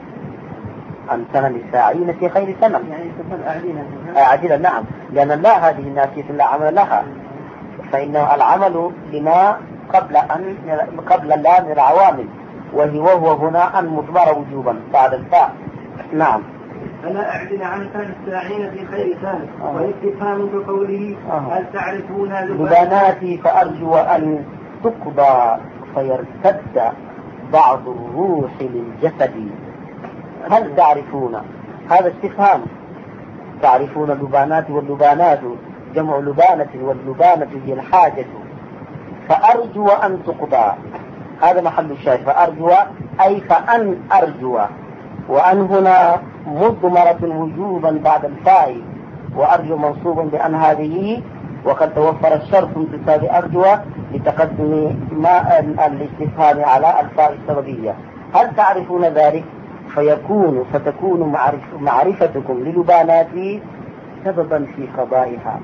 عن سنن الساعين في خير سنن، يعني أعدل. نعم، لأن لا هذه الناسية لا عمل لها، فإن العمل لما قبل أن قبل لا من العوامل، وهي وهو هنا أن مضمر وجوبا بعد الفاء. نعم. فلا أعدل عن سنن الساعين في خير سنن. آه. والاستفهام كقوله آه. هل تعرفون لبناتي فأرجو أن تقضى فيرتد بعض الروح للجسد. هل تعرفون، هذا استفهام. تعرفون اللبانات، واللبانات جمع لبانة، واللبانة هي الحاجة. فأرجو أن تقضى، هذا محل الشاهد. فأرجو أي فأن أرجو، وأن هنا مضمرة وجوبا بعد الفاء، وأرجو منصوب بأن هذه، وقد توفر الشرط انتصاب أرجو لتقدم ما الاستفهام على الفاء السببية. هل تعرفون ذلك؟ فيكون فتكون معرف معرفتكم للبانات سببا في قضائها،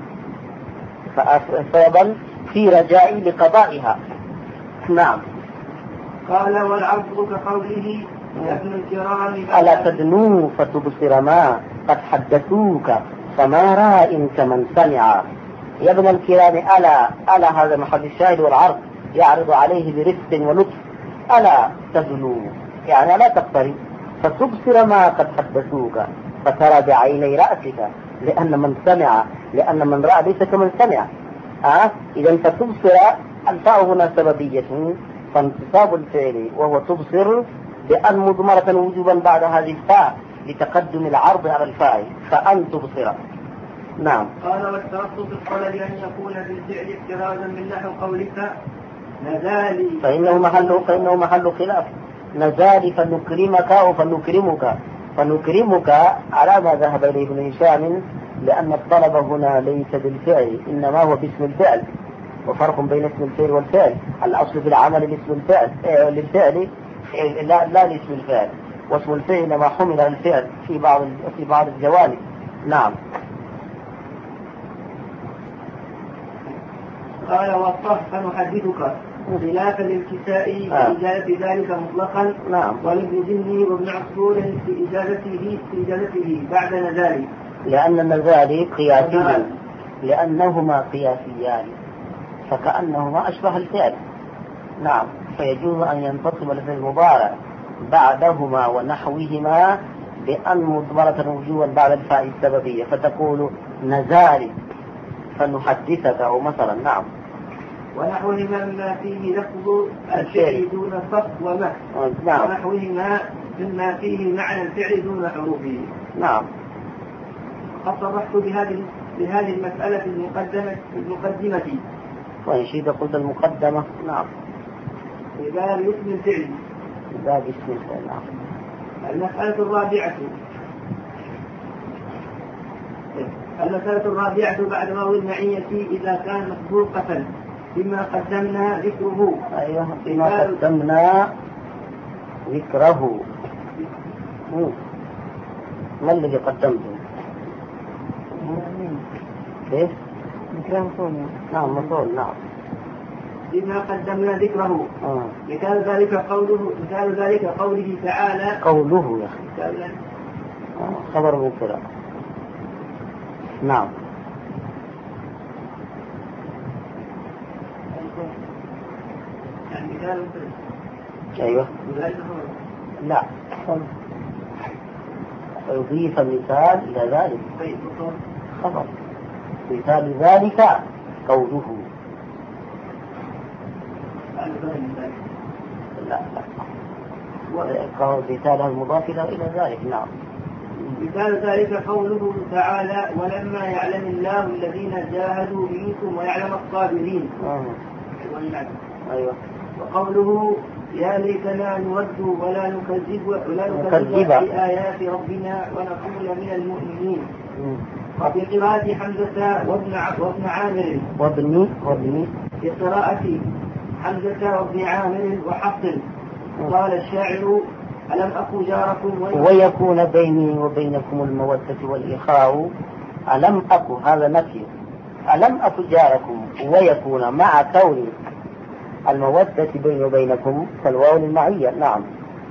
سببا في رجاء لقضائها. نعم. قال والعرض كقوله يا ابن الكرام ألا تدنو فتبصر ما قد حدثوك فما راء كمن سمع. يا ابن الكرام، ألا ألا هذا محل الشاهد، والعرض يعرض عليه برفق ولطف. ألا تدنو يعني لا تقترب، فتبصر ما قد حدثوك، فترى بعيني رأسك، لأن من سمع لأن من رأى ليس كمن سمع. أه؟ إذا فتبصر الفاء هنا سببية، فانتصاب الفعل وهو تبصر بأن مضمرة وجوبا بعد هذه الفاء لتقدم العرض على الفاء، فأن تبصر. نعم. قال والترصد في الطلب أن يكون بالفعل افتراضا من نحو قولك نزالي، فإنه محل فإنه محل خلاف. نزالي فنكرمك أو فنكرمك، فنكرمك على ما ذهب إليه ابن هشام، لأن الطلب هنا ليس بالفعل إنما هو باسم الفعل، وفرق بين اسم الفعل والفعل. الأصل في العمل لاسم الفعل آه للفعل لا لا لاسم الفعل، واسم الفعل ما حمل الفعل في بعض في بعض الجوانب. نعم. قال والطه فنحدثك خلافا للكساء في إجازة ذلك مطلقا. نعم. ولابن جني وابن عصفور في إجازته في إجازته بعد نزالي، لأن النزالي قياسي، لأنهما قياسيان، فكأنهما أشبه الفعل. نعم. فيجوز أن ينتصب الفعل المضارع بعدهما ونحوهما بأن مضمرة وجوبا بعد الفاء السببية فتقول نزال فنحدثك أو مثلا. نعم. ونحوهما مما فيه لفظ الفعل دون صف ومه. نعم. ونحوهما مما فيه معنى الفعل دون حروفه. نعم. قد صرحت بهذه بهذه المسألة المقدمة المقدمة. وإن قلت المقدمة. نعم. في باب اسم الفعل. في باب اسم الفعل. نعم. المسألة الرابعة المسألة الرابعة بعد واو المعية إذا كان مسبوقة بما قدمنا ذكره. أيوه بما قدمنا ذكره. ما الذي قدمته؟ كيف؟ ذكره مفعول. نعم مفعول. نعم. بما قدمنا ذكره. آه. مثال ذلك قوله مثال ذلك قوله تعالى. قوله يا أخي. آه. خبر مبتدأ. نعم. يعني مثال. أيوه. لا. يضيف المثال إلى ذلك. خبر. مثال ذلك قوله. لا لا. قول مثال المضاف إلى ذلك. نعم. مثال ذلك قوله تعالى ولما يعلم الله الذين جاهدوا منكم ويعلم الصابرين. آه. أيوه. وقوله يا ليتنا نرد ولا نكذب ولا نكذب بآيات ربنا ونكون من المؤمنين. وفي قراءة حمزة وابن وابن عامر وابن وابن في قراءة حمزة وابن عامر وحفص قال الشاعر ألم أكن جاركم ويكون بيني وبينكم المودة والإخاء. ألم أكن هذا نفي. ألم أكن جاركم ويكون مع كون المودة بيني وبينكم كالواو المعية. نعم.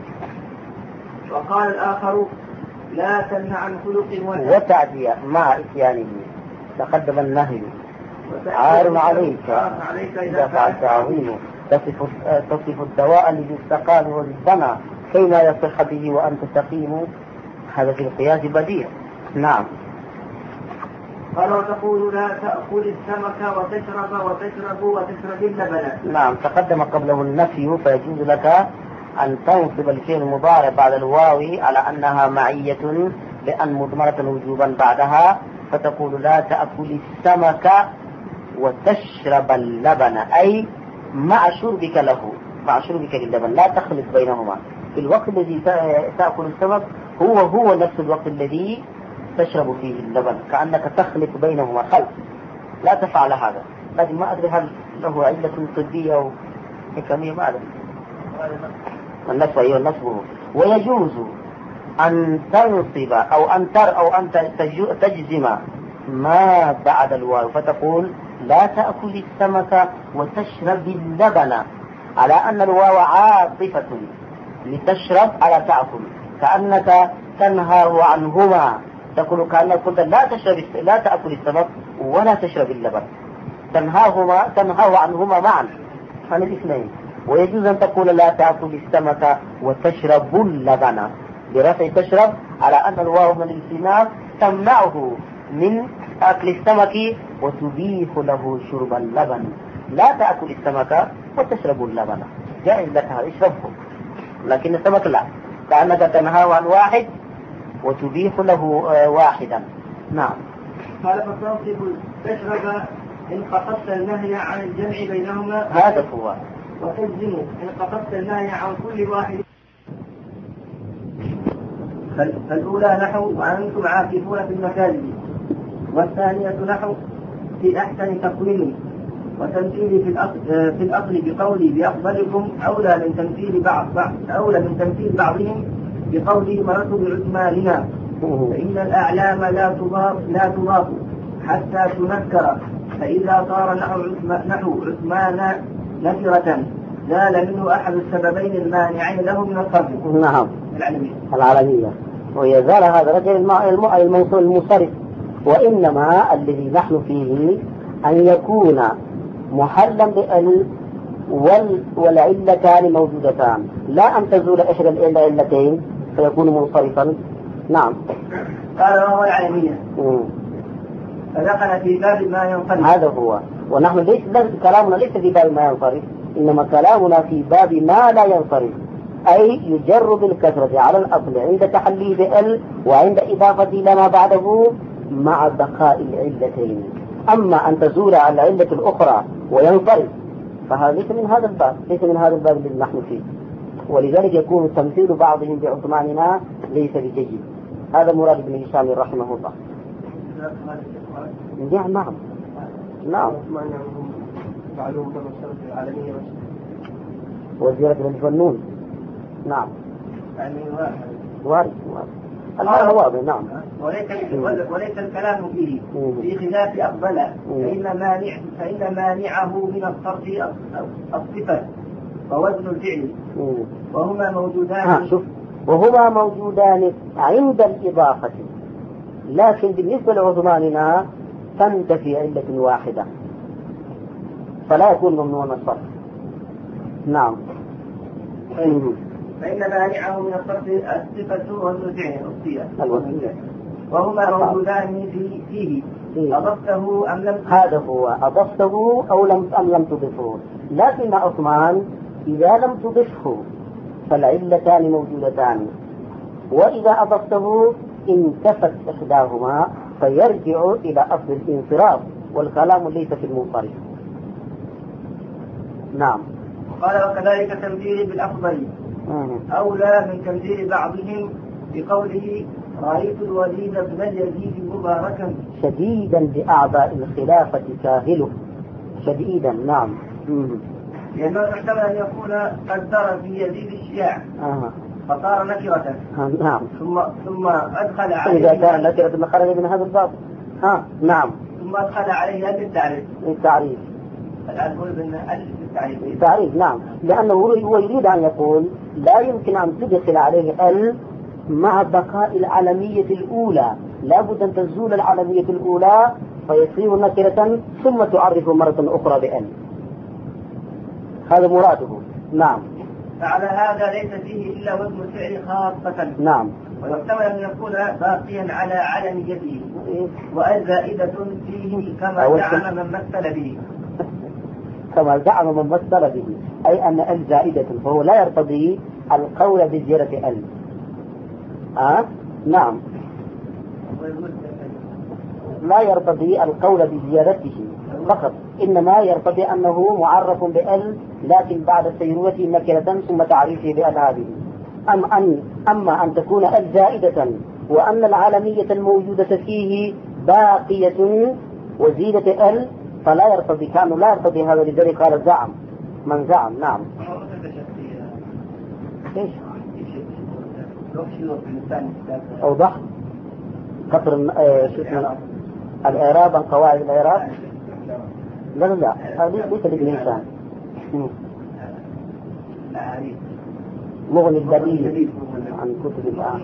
وقال الآخر لا تمنع عن خلق وتعدي مع إتيانه تقدم النهي عار عليك إذا فعلت عظيمه تصف, تصف الدواء الذي استقال والبنى كيما يصح به وأنت سقيم. هذا في القياس بديع. نعم. قال وتقول لا تأكل السمك وتشرب وتشرب وتشرب اللبن. نعم. تقدم قبله النفي فيجوز لك أن تنصب الفعل المضارع بعد الواو على أنها معية لأن مضمرة وجوبا بعدها فتقول لا تأكل السمك وتشرب اللبن أي مع شربك له مع شربك للبن لا تخلط بينهما. في الوقت الذي تأكل السمك هو هو نفس الوقت الذي تشرب فيه اللبن كأنك تخلط بينهما خلط. لا تفعل هذا. لكن ما أدري هل له علة طبية أو حكمية ما أدري. النصب أيوه نصبه. ويجوز أن تنصب أو أن تر أو أن تجزم ما بعد الواو فتقول لا تأكل السمك وتشرب اللبن على أن الواو عاطفة لتشرب على تأكل كأنك تنهى عنهما. تقول كأنك قلت لا تشرب لا تأكل السمك ولا تشرب اللبن تنهاهما تنهى عنهما معا عن الاثنين. ويجوز أن تقول لا تأكل السمك وتشرب اللبن برفع تشرب على أن الواو من الاستئناف تمنعه من أكل السمك وتبيح له شرب اللبن. لا تأكل السمك وتشرب اللبن جائز لك اشربه لكن السمك لا كأنك تنهى عن واحد وتبيح له واحدا. نعم. قال فتنصب تشرب إن قصدت النهي عن الجمع بينهما هذا هو. وتجزم إن قصدت النهي عن كل واحد. فالأولى نحو وأنتم عاكفون في المساجد والثانية نحو في أحسن تقويم وتمثيل في الأصل في الأصل بقولي بأفضلكم أولى من تمثيل بعض أولى من تمثيل بعضهم بقولي مررت بعثماننا فإن الأعلام لا تضاف لا تضاف حتى تنكر فإذا صار نحو نحو عثمان نكرة زال منه أحد السببين المانعين له من الصرف. نعم. العالمية. العالمية. ويزال هذا الرجل الموصول المنصرف. وإنما الذي نحن فيه أن يكون محلا بأل والعلتان موجودتان لا أن تزول إحدى العلتين فيكون منصرفا نعم. قال وهو العلمية. فدخل في باب ما ينصرف. هذا هو. ونحن ليس كلامنا ليس في باب ما ينصرف، إنما كلامنا في باب ما لا ينصرف، أي يجر بالكثرة على الأصل عند تحلي بال وعند إضافة لما بعده مع بقاء العلتين. أما أن تزول على العلة الأخرى وينصرف فهذا ليس من هذا الباب، ليس من هذا الباب الذي نحن فيه. ولذلك يكون تمثيل بعضهم بعثماننا ليس بجيد. هذا مراد ابن هشام رحمه الله. نعم نعم نعم. وزيرة الفنون. نعم. يعني وارد وارد. الآن واضح. نعم. وليس وليس الكلام فيه في خلاف أقبل، فإن مانع فإن مانعه من الصرف الصفة ووزن الفعل، وهما موجودان. شوف، وهما موجودان عند الإضافة، لكن بالنسبة لعثماننا تنتفي علة واحدة فلا يكون ممنوع الصرف. نعم. فإن مانعه من الصرف الصفة وزن الفعل وهما موجودان في فيه أضفته أم لم. هذا هو، أضفته أو لم أم لم تضفه. لكن عثمان إذا لم تضفه فالعلتان موجودتان، وإذا أضفته انتفت إحداهما فيرجع إلى أصل الانصراف، والكلام ليس في المنصرف. نعم. قال وكذلك تمثيل بالأفضل أولى من تمثيل بعضهم بقوله رأيت الوليد بن يزيد مباركا شديدا بأعضاء الخلافة كاهله. شديدا. نعم. لأنه يحتمل أن يكون قد در في يزيد الشياع آه. فصار نكرة. آه. نعم. ثم ثم أدخل عليه إذا كان نكرة خرج من هذا الباب. ها. نعم. ثم أدخل عليه ألف التعريف. التعريف. الآن هو ابن ألف التعريف. التعريف. نعم. لأنه هو يريد أن يقول لا يمكن أن تدخل عليه ال مع بقاء العلمية الأولى، لا بد أن تزول العلمية الأولى فيصير نكرة ثم تعرف مرة أخرى بأل. هذا مراده. نعم. فعلى هذا ليس فيه إلا وزن الفعل خاصة. نعم. ويحتمل أن يكون باقيا على علميته وأل زائدة فيه كما زعم من مثل به. كما زعم من مثل به، أي أن ال زائدة، فهو لا يرتضي القول بزيادة ال. آه؟ نعم. لا يرتضي القول بزيادته فقط، إنما يرتضي أنه معرف بال لكن بعد سيروته نكرة ثم تعريفه بال هذه. أم أن أما أن تكون ال زائدة وأن العالمية الموجودة فيه باقية وزيادة ال فلا يرتضي، كانوا لا يرتضي هذا. لذلك قال زعم من زعم. نعم. ايش اوضح قطر الاعراب عن قواعد الاعراب. لا لا لا هذه ليس للانسان. مغني الدليل عن كتب الآن.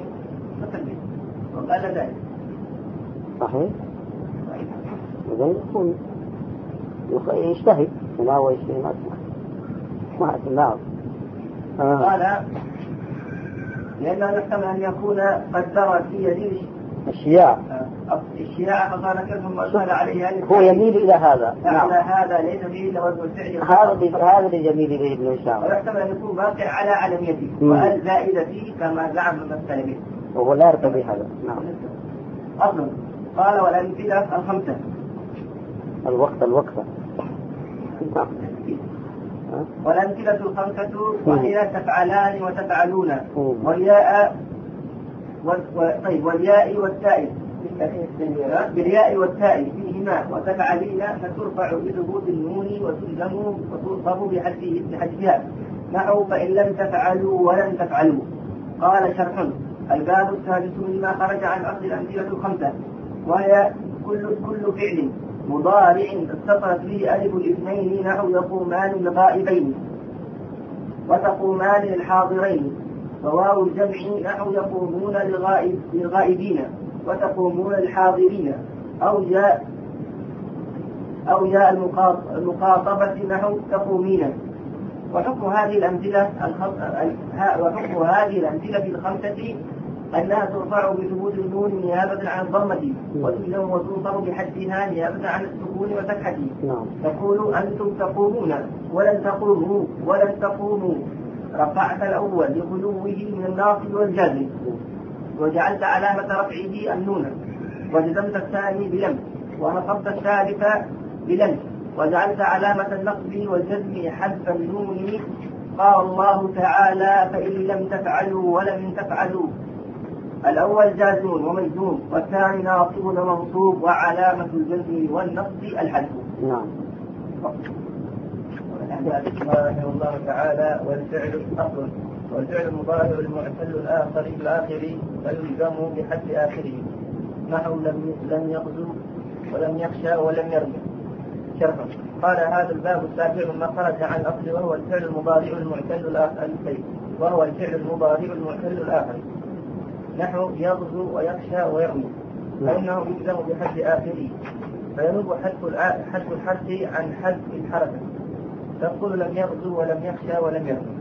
صحيح. إذا يكون يجتهد ما هو يجتهد ما اسمه. ما قال لأنه يحتمل أن يكون قد درى في يديه الشياع الشياع فقال كلهم أدخل عليه هو يميل إلى هذا. نعم. هذا ليس فيه إلا وزن الفعل. هذا هذا الجميل إليه ابن هشام. ويحتمل أن يكون باقي على علميته وأل زائدة فيه كما زعم مثل به، وهو لا يرتضي هذا. نعم. أصلا قال والأمثلة الخمسة. الوقت الوقت. نعم. والأمثلة الخمسة وهي تفعلان وتفعلون والياء طيب والياء والتاء بالياء والتاء فيهما وتفعلين فترفع بثبوت النون وتلزم وتنصب بحذفها نحو فإن لم تفعلوا ولن تفعلوا. قال شرح الباب السادس مما خرج عن أصل الأمثلة الخمسة، وهي كل كل فعل مضارع اتصلت به ألف الاثنين نحو يقومان للغائبين وتقومان للحاضرين، وواو الجمع نحو يقومون للغائب للغائبين وتقومون للحاضرين، أو جاء أو جاء المخاطبة نحو تقومين. وحكم هذه الأمثلة وحكم هذه الأمثلة الخمسة أنها ترفع بثبوت النون نيابة عن الضمة وتجزم وتنصر بحدها نيابة عن السكون وفتحه. تقول أنتم تقومون ولن تقوموا ولن تقوموا. رفعت الأول لغلوه من الناصب والجازم وجعلت علامة رفعه النون وجزمت الثاني بلم ونصبت الثالث بلم وجعلت علامة النصب والجزم حذف النون. قال الله تعالى فإن لم تفعلوا ولم تفعلوا. الأول جازم ومجزوم والثاني ناصب ومنصوب وعلامة الجزم والنصب الحذف. نعم. رحمه الله تعالى والفعل أصل والفعل المضارع المعتل الآخر الآخر فيلزم بحد آخره نحو لم لم يغزو ولم يخشى ولم يرمي. شرحا قال هذا الباب السابع مما خرج عن الأصل وهو الفعل المضارع المعتل الآخر وهو الفعل المضارع المعتل الآخر نحو يغزو ويخشى ويرمي فإنه يلزم بحد آخره فينوب حذف الحرف عن حذف الحركة. تقول لم يغزو ولم يخشى ولم يرمي.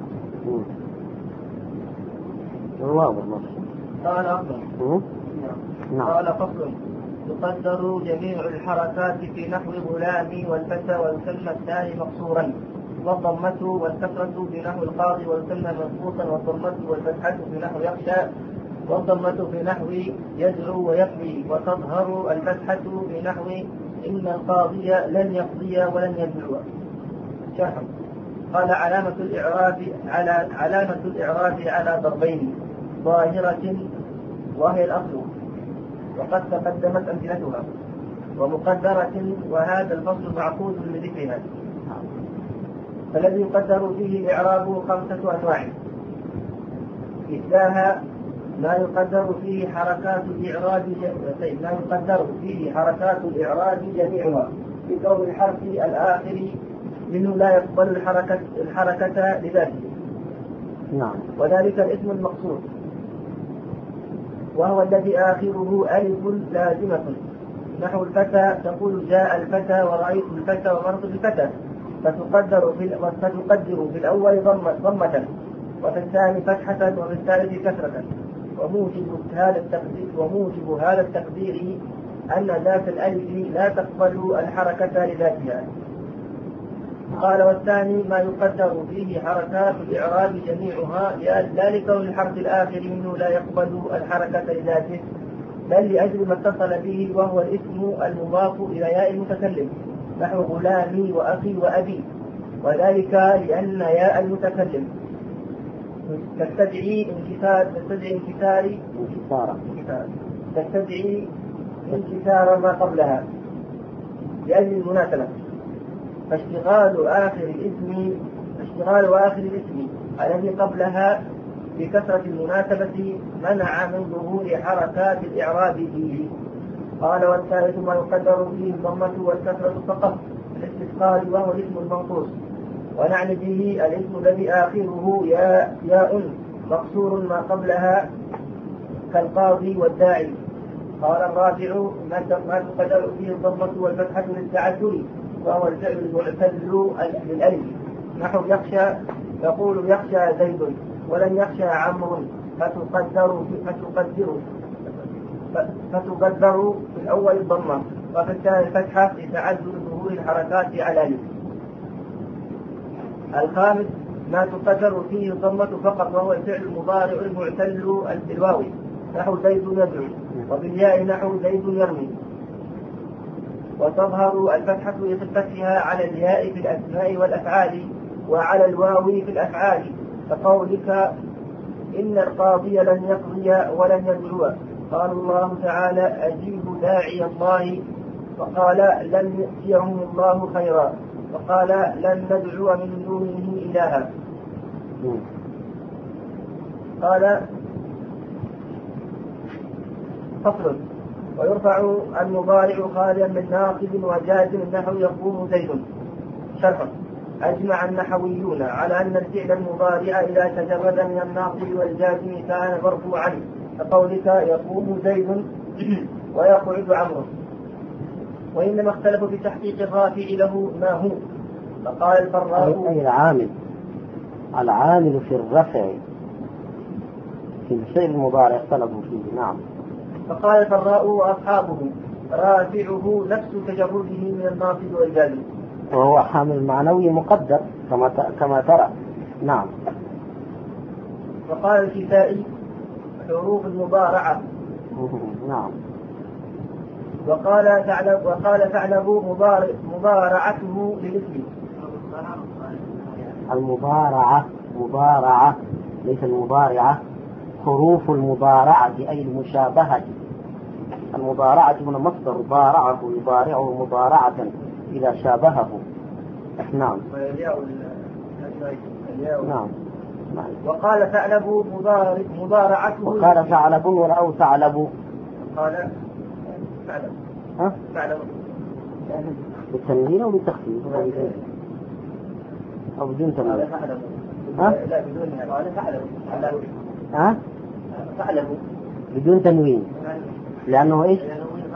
قال أفضل. قال فصل تقدر جميع الحركات في نحو غلام والفتى ويسمى الثاني مقصورا والضمة والكسرة في نحو القاضي ويسمى منقوصا والضمة والفتحة في نحو يخشى والضمة في نحو يدعو ويقضي وتظهر الفتحة في نحو إن القاضي لن يقضي ولن يدعو. شرحا قال علامة الإعراب على علامة الإعراب على ضربين ظاهرة وهي الأصل وقد تقدمت أمثلتها ومقدرة وهذا الفصل معقود لذكرها. فالذي يقدر فيه إعرابه خمسة أنواع إحداها ما يقدر فيه حركات الإعراب ما يقدر فيه حركات الإعراب جميعها بكون الحرف الآخر منه لا يقبل الحركة الحركة لذاته. نعم. وذلك الاسم المقصود وهو الذي آخره ألف لازمة نحو الفتى تقول جاء الفتى ورأيت الفتى ومرت الفتى فتقدر في فتقدر في الأول ضمة وفي الثاني فتحة وفي الثالث كسرة وموجب هذا التقدير وموجب هذا التقدير أن ذات الألف لا تقبل الحركة لذاتها. قال والثاني ما يقدر فيه حركات الإعراب جميعها لا لكون الحرف الآخر منه لا يقبل الحركة لذاته بل لأجل ما اتصل به وهو الاسم المضاف إلى ياء المتكلم نحو غلامي وأخي وأبي وذلك لأن ياء المتكلم تستدعي انكسار تستدعي انكسار تستدعي انكسار ما قبلها لأجل المناسبة. فاشتغال آخر الاسم اشتغال آخر الاسم الذي قبلها بكثرة المناسبة منع من ظهور حركات الإعراب فيه. قال والثالث ما يقدر فيه الضمة والكسرة فقط الاستثقال وهو الاسم المنقوص ونعني به الاسم الذي آخره ياء ياء مقصور ما قبلها كالقاضي والداعي. قال الرابع ما تقدر فيه الضمة والفتحة للتعذر وهو الفعل المعتل للألف نحو يخشى يقول يخشى زيد ولن يخشى عمرو فتقدر فتقدر فتقدر في الأول الضمة وفي الثاني الفتحة لتعذر ظهور الحركات على الألف. الخامس ما تقدر فيه الضمة فقط وهو الفعل المضارع المعتل الواوي نحو زيد يدعو وبالياء نحو زيد يرمي وتظهر الفتحة لخفتها على الياء في الأسماء والأفعال وعلى الواو في الأفعال كقولك إن القاضي لن يقضي ولن يدعو. قال الله تعالى أجيبوا داعي الله وقال لن يؤتيهم الله خيرا وقال لن ندعو من دونه إلها. قال فصل ويرفع المضارع خاليا من ناصب وجازم نحو يقوم زيد. شرحا أجمع النحويون على أن الفعل المضارع إذا تجرد من الناصب والجازم كان مرفوعا كقولك يقوم زيد ويقعد عمرو وإنما اختلفوا في تحقيق الرافع له ما هو. فقال الفراء أي العامل العامل في الرفع في الفعل المضارع اختلفوا فيه. نعم. فقال الفراء وأصحابه رافعه نفس تجرده من الناصب والجازم، وهو حامل معنوي مقدر كما كما ترى. نعم. وقال الكسائي حروف المضارعة. نعم. وقال ثعلب وقال ثعلب مضارعته للاسم. المضارعة مضارعة ليس المضارعة. حروف المضارعة أي المشابهة. المضارعة هنا مصدر ضارعه يضارعه مضارعة إذا شابهه. نعم. نعم. وقال ثعلب مضارعته. وقال ثعلب أو ثعلب. قال ثعلب. ها؟ ثعلب. بالتنوين أو بالتخفيف؟ أو بدون تنوين؟ ها؟ لا بدون. قال ثعلب. ها؟ ثعلب. بدون تنوين. لأنه إيش؟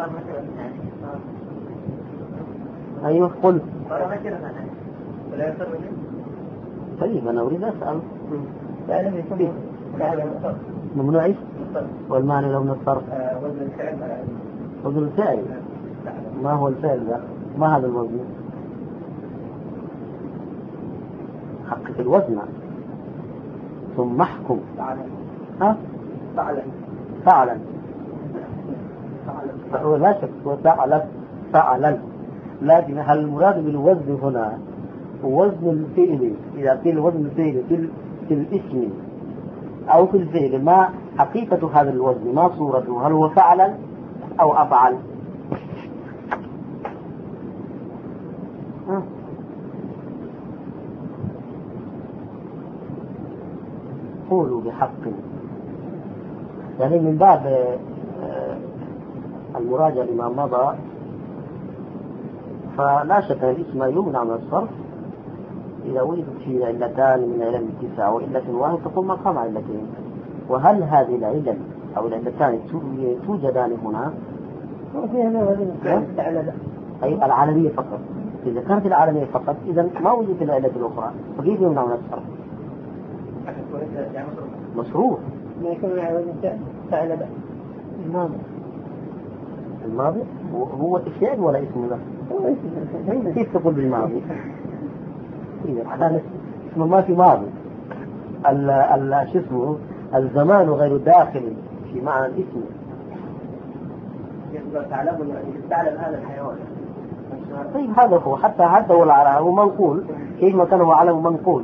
أيوه قل. طيب أنا أريد أسأل. ممنوع إيش؟ والمعنى لو نصرف. وزن الفعل. وزن الفعل. ما هو الفعل ذا؟ ما هذا الوزن؟ حقق الوزن ثم احكم. ها؟ فعلا. فعلا. هو لا شك هو فعلا فعلا، لكن هل المراد بالوزن هنا وزن الفعل؟ إذا قيل وزن الفعل في, في الاسم أو في الفعل، ما حقيقة هذا الوزن؟ ما صورته؟ هل هو فعلا أو أفعل؟ ها؟ قولوا بحق، يعني من باب المراجعة لما مضى، فلا شك أن الاسم يمنع من الصرف إذا وجدت فيه علتان من علل التسعة وعلة واحدة تقوم مقام علتين. وهل هذه العلل أو العلتان توجدان هنا؟ أي العالمية فقط. إذا كانت العالمية فقط إذا ما وجدت العلة الأخرى، فكيف يمنع من الصرف؟ مصروف. ما يكون فعل الماضي. الماضي هو فعل ولا اسم له؟ كيف تقول بالماضي؟ إذا اسم ما في ماضي. ال ال شو اسمه؟ الزمان غير داخل في معنى الاسم. تعلم تعلم هذا الحيوان. طيب هذا هو، حتى حتى هو العلم هو منقول، كيف ما كان هو علم منقول.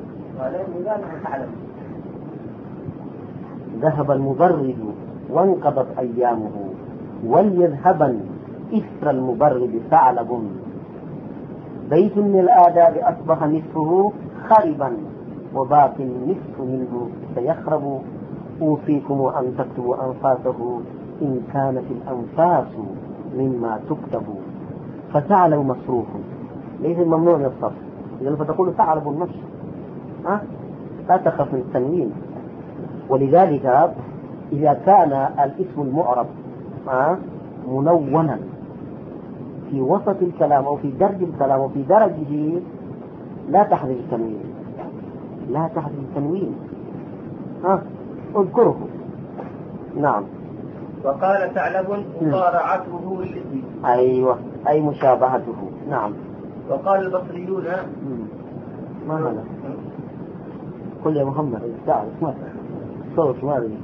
ذهب المبرد وانقضت أيامه وليذهبا إثر المبرد ثعلب، بيت من الآداب أصبح نصفه خربا وباقي النصف منه سيخرب، أوصيكم أن تكتبوا أنفاسه إن كانت الأنفاس مما تكتب. فثعلب مصروف ليس ممنوع من الصرف، إذن فتقول ثعلب النصف، أه؟ لا تخف من التنوين. ولذلك إذا كان الاسم المعرب أه؟ منونا في وسط الكلام أو في درج الكلام أو في درجه لا تحذف التنوين، لا تحذف التنوين، أه؟ اذكره. نعم. وقال ثعلب مضارعته للاسم. أيوة، أي مشابهته. نعم. وقال البصريون ما هذا؟ قل يا محمد تعرف ما صوت ما ادري.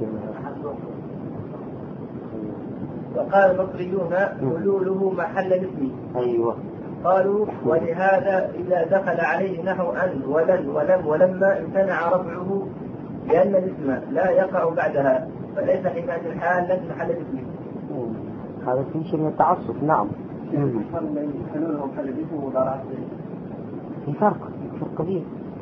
وقال البصريون حلوله محل الاسم. ايوه. قالوا ولهذا اذا دخل عليه نحو ان ولن ولم ولما امتنع رفعه لان الاسم لا يقع بعدها فليس حينئذ الحال محل الاسم. هذا في شيء من التعصب. نعم. حلوله محل الاسم ومضارعته في فرق فرق كبير.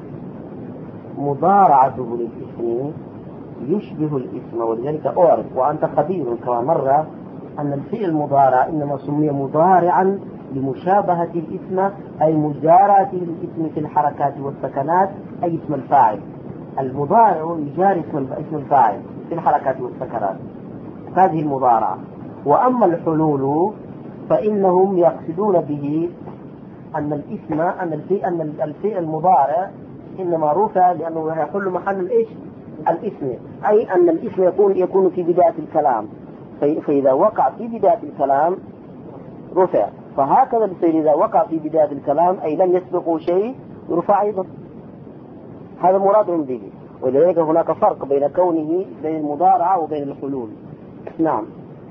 مضارعته للاسم يشبه الاسم، ولذلك أعرف وأنت خبير كما مرة أن الفعل المضارع إنما سمي مضارعا لمشابهة الاسم، أي مجاراة الاسم في الحركات والسكنات، أي اسم الفاعل. المضارع يجاري اسم الفاعل في الحركات والسكنات، هذه المضارعة. وأما الحلول فإنهم يقصدون به أن الاسم أن الفعل أن الفعل المضارع إنما رفع لأنه يحل محل الإيش؟ الاسم. أي أن الاسم يكون يكون في بداية الكلام، فإذا وقع في بداية الكلام رفع، فهكذا الفعل إذا وقع في بداية الكلام أي لم يسبقه شيء يرفع أيضا. هذا مراد به، ولذلك هناك فرق بين كونه بين المضارعة وبين الحلول. نعم.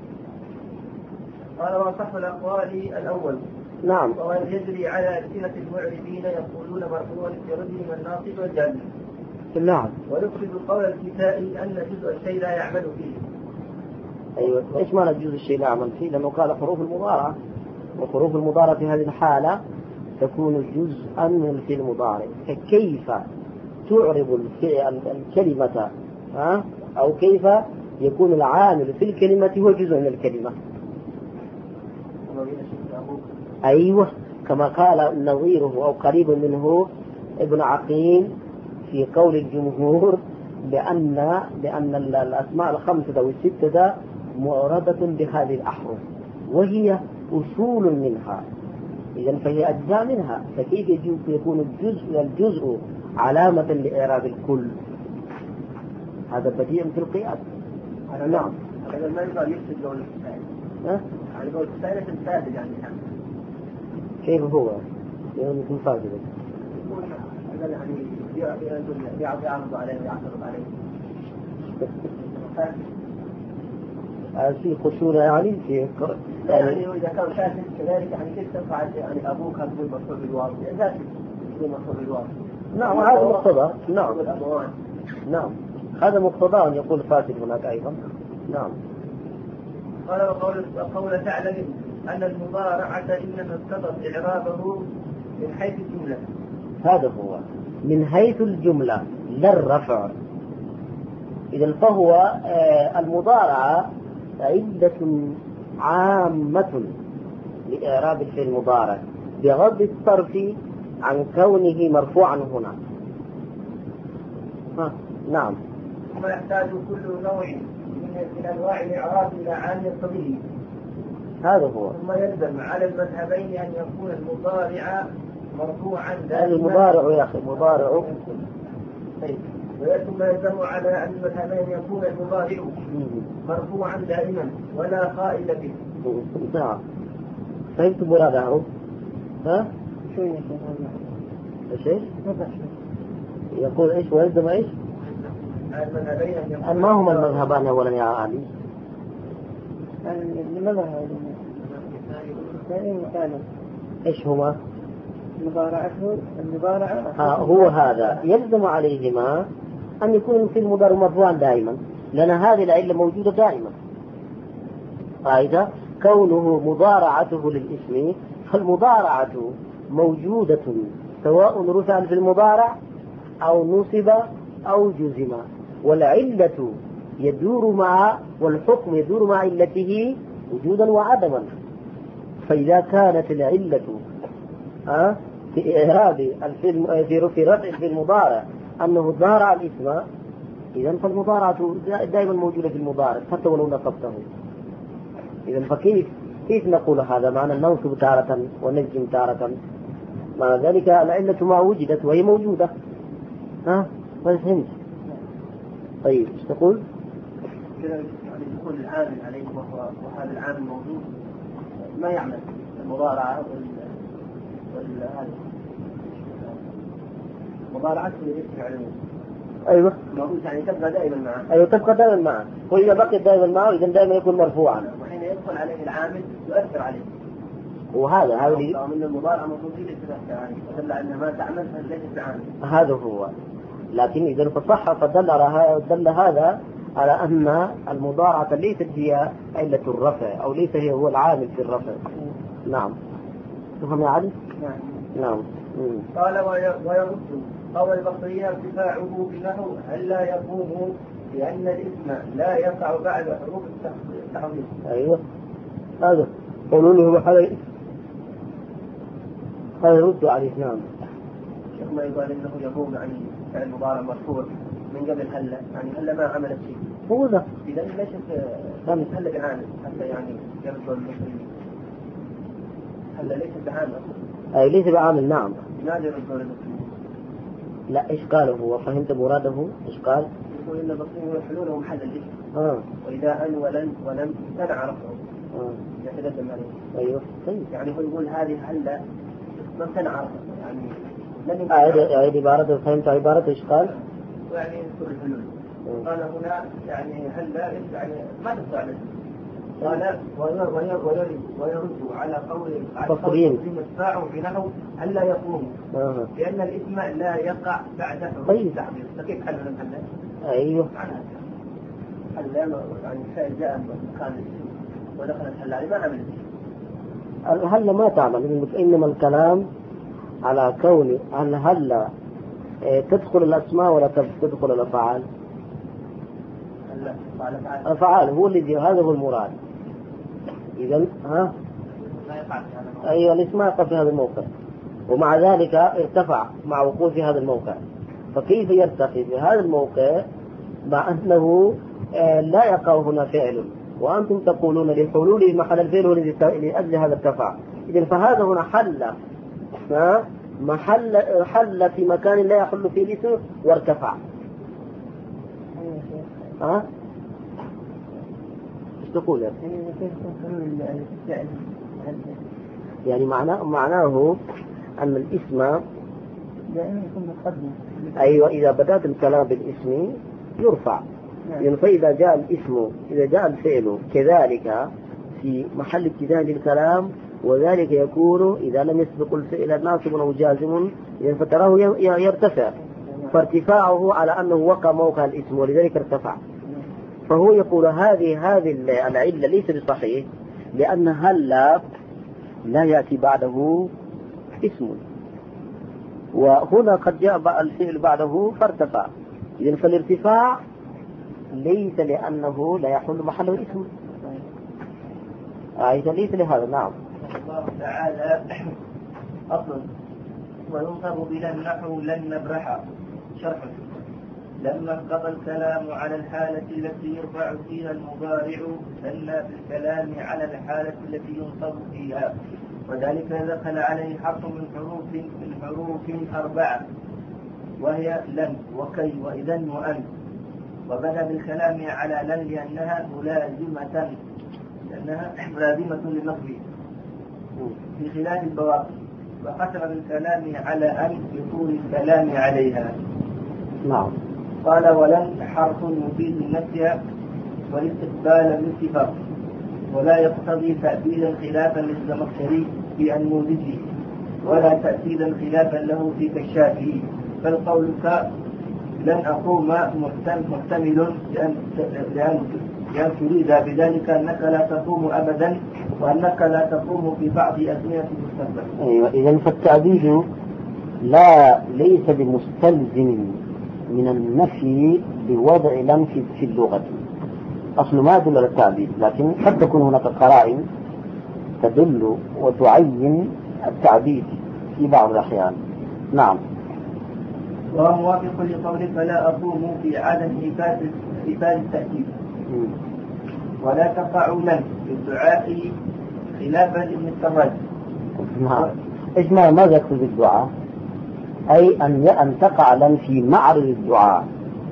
قال وصح الأقوال الأول. نعم. وهو يجري على ألسنة المعربين يقولون مرفوع برجل الناصب والجازم. نعم. ويفرد قول الكسائي أن جزء الشيء لا يعمل فيه. أيوة، إيش معنى جزء الشيء لا يعمل فيه؟ لأنه قال حروف المضارعة، وحروف المضارعة في هذه الحالة تكون جزءا من الفعل المضارع. فكيف تعرب الكلمة ها؟ أو كيف يكون العامل في الكلمة هو جزء من الكلمة؟ أيوة، كما قال نظيره أو قريب منه ابن عقيل في قول الجمهور بأن بأن الأسماء الخمسة أو الستة معربة بهذه الأحرف وهي أصول منها، إذن فهي أجزاء منها، فكيف يكون الجزء الجزء علامة لإعراب الكل؟ هذا بديع في القياس. نعم. هذا ما يقال يفسد قول الكسائي. ها؟ يعني قول الكسائي ليس فاسد يعني. كيف هو؟ يكون فاسد. هذا يعني يعرض يعرض عليه ويعترض عليه. في خشونة يعني في يعني إذا كان فاسد كذلك يعني كيف تنفع يعني أبوك هذا المشهور بالواقع ذاتي المشهور بالواقع. نعم، هذا مقتضى. نعم. نعم، هذا مقتضى أن يقول فاسد هناك أيضا. نعم. قال وقول قول تعلم أن المضارعة إنما اقتضت إعرابه من حيث الجملة. هذا هو من حيث الجملة لا الرفع. إذا فهو آه المضارعة عدة عامة لإعراب الفعل المضارع بغض الصرف عن كونه مرفوعا هنا. ها. نعم. ثم يحتاج كل نوع من أنواع الإعراب إلى عامل طبيعي. هذا هو. ثم يلزم على المذهبين أن يكون المضارع مرفوعا دائما. المضارع يا أخي مضارع. ثم يلزم على أن المذهبين يكون المضارع مرفوعا دائما ولا خائل به. نعم. فهمت مراده؟ ها؟ شو يقول ايش؟ يقول ايش ويلزم ايش؟ ما هما المذهبان اولا يا علي؟ المذهب الثاني مثالا ايش هما؟ مضارعته المضارعة ها هو هذا يلزم عليهما أن يكون في المضارع مرفوعا دائما، لأن هذه العلة موجودة دائما. فإذا كونه مضارعته للاسم فالمضارعة موجودة سواء رفع في المضارع أو نصب أو جزم، والعلة يدور مع والحكم يدور مع علته وجودا وعدما. فإذا كانت العلة أه في إعراب الفيلم في في رفع في المضارع أنه ضارع الاسم، إذا فالمضارعة دائما موجودة في المضارع حتى ولو نصبته. إذا فكيف كيف نقول هذا؟ معنى ننصب تارة ونجزم تارة، مع ذلك العلة ما وجدت وهي موجودة. ها ما فهمت؟ طيب ايش تقول؟ يعني يكون العامل عليه وهذا العامل موجود ما يعمل المضارعة والهذا مضارعته ليس عليه. أيوة. موجود يعني تبقى دائما معه. أيوة تبقى دائما معه، وإذا بقي دائما معه إذا دائما يكون مرفوعا. وحين يدخل عليه العامل يؤثر عليه. وهذا هذا من المضارعة المفروض ليس تؤثر عليه، فدل أنها ما تعمل فليست بعامل. هذا هو. لكن إذا فصح فدل دل هذا على أن المضارعة ليست هي علة الرفع أو ليس هي هو العامل في الرفع. نعم. تفهم يا علي؟ نعم. نعم. قال ويرد قول البصرية ارتفاعه بنحو هل لا يقوم لأن الاسم لا يقع بعد حروف التحويل. أيوة هذا قولوا له حلي هذا يرد عليه. نعم. شيخ ما يقال إنه يقوم يعني فعل مضارع مرفوع من قبل هلا يعني هلا ما عملت شيء. هو ذا. إذا ليست هلا بعامل حتى يعني يرد المسلمين. هلا ليست بعامل. أي ليس بعامل. نعم. ماذا يرد المسلمين؟ لا إيش قاله هو؟ فهمت مراده إيش قال؟ يقول إن بصير يحلونه محل الاسم. آه. وإذا أن ولن ولم تنع رفعه. آه. يتقدم عليه. أيوه. طيب. يعني هو يقول هذه هلا ما تنع رفعه يعني. لن أعيد أعيد عبارة. فهمت عبارة إيش قال؟ يعني يذكر الحلول. قال هنا يعني هلا يعني ما تدفع له. قال ويرد ويرد على قول فصلين مدفاع في نحو هلا يقوم. آه. لأن الاسم لا يقع بعد حروف التعبير. فكيف حل من هلا؟ أيوه. هلا يعني فعل جاء مكان الاسم ودخلت هلا ما عملت. هلا ما تعمل، إنما الكلام على كون أن هلا تدخل الأسماء ولا تدخل الأفعال؟ أفعال هو الذي هذا هو المراد. إذن ها أيوة الاسم يقع في هذا الموقع، ومع ذلك ارتفع مع وقوع في هذا الموقع. فكيف يرتقي في هذا الموقع مع أنه لا يقع هنا فعل وأنتم تقولون لحلوله محل الفعل لأجل هذا ارتفع؟ إذن فهذا هنا حل محل حل في مكان لا يحل فيه الاسم وارتفع. ها ايش تقول يا يعني معناه معناه أن الاسم أيوة إذا بدأت الكلام بالاسم يرفع. يعني فإذا جاء الاسم إذا جاء الفعل كذلك في محل ابتداء للكلام، وذلك يكون إذا لم يسبق الفعل ناصب أو جازم فتراه يرتفع، فارتفاعه على أنه وقع موقع الاسم ولذلك ارتفع. فهو يقول هذه هذه العلة ليس بصحيح، لأن هلا لا يأتي بعده اسم، وهنا قد جاء الفعل بعده فارتفع. إذن فالارتفاع ليس لأنه لا يحل محله اسم، أيضا ليس لهذا. نعم. الله تعالى أصل وينصب بلا النحو لن نبرح شرح لما انقضى الكلام على الحالة التي يرفع فيها المضارع دل بالكلام على الحالة التي ينصب فيها، وذلك دخل عليه حرف من حروف من حروف أربعة وهي لن وكي وإذن وأن، وبدأ بالكلام على لن لأنها ملازمة لأنها ملازمة للنصب في خلاف البواقي، وختم بالكلام على أن بطول الكلام عليها. نعم. قال ولن حرف يفيد النفي والاستقبال بالاتفاق، ولا يقتضي تأبيدا خلافا للزمخشري في النموذجي، ولا تأكيدا خلافا له في كشافه. بل قولك لن أقوم محتمل لأن لأن تريد بذلك أنك لا تقوم أبدا، وأنك لا تقوم في بعض أزمنة المستقبل. أيوة. إذن فالتعبيد لا ليس بمستلزم من النفي بوضع لم في اللغة. أصل ما يدل على التعبيد، لكن قد تكون هناك قرائن تدل وتعين التعبيد في بعض الأحيان. نعم. وهو موافق لقولك فلا أقوم في عدم إفادة التأكيد، ولا تقع لن في الدعاء خلافا لابن السراج. نعم. إيش ماذا يقصد بالدعاء؟ أي أن أن تقع لن في معرض الدعاء.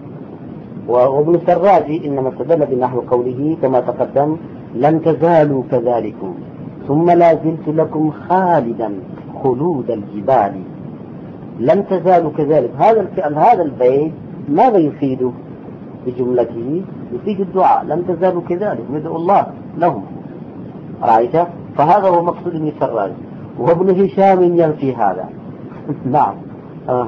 وابن السراج إنما استدل بنحو قوله كما تقدم لن تزالوا كذلكم ثم لا زلت لكم خالدا خلود الجبال. لن تزالوا كذلك، هذا الفعل هذا البيت ماذا يفيده بجملته؟ يفيد الدعاء. لن تزالوا كذلك يدعو الله لهم، رأيت؟ فهذا هو مقصود ابن السراج، وابن هشام ينفي هذا. نعم. آه.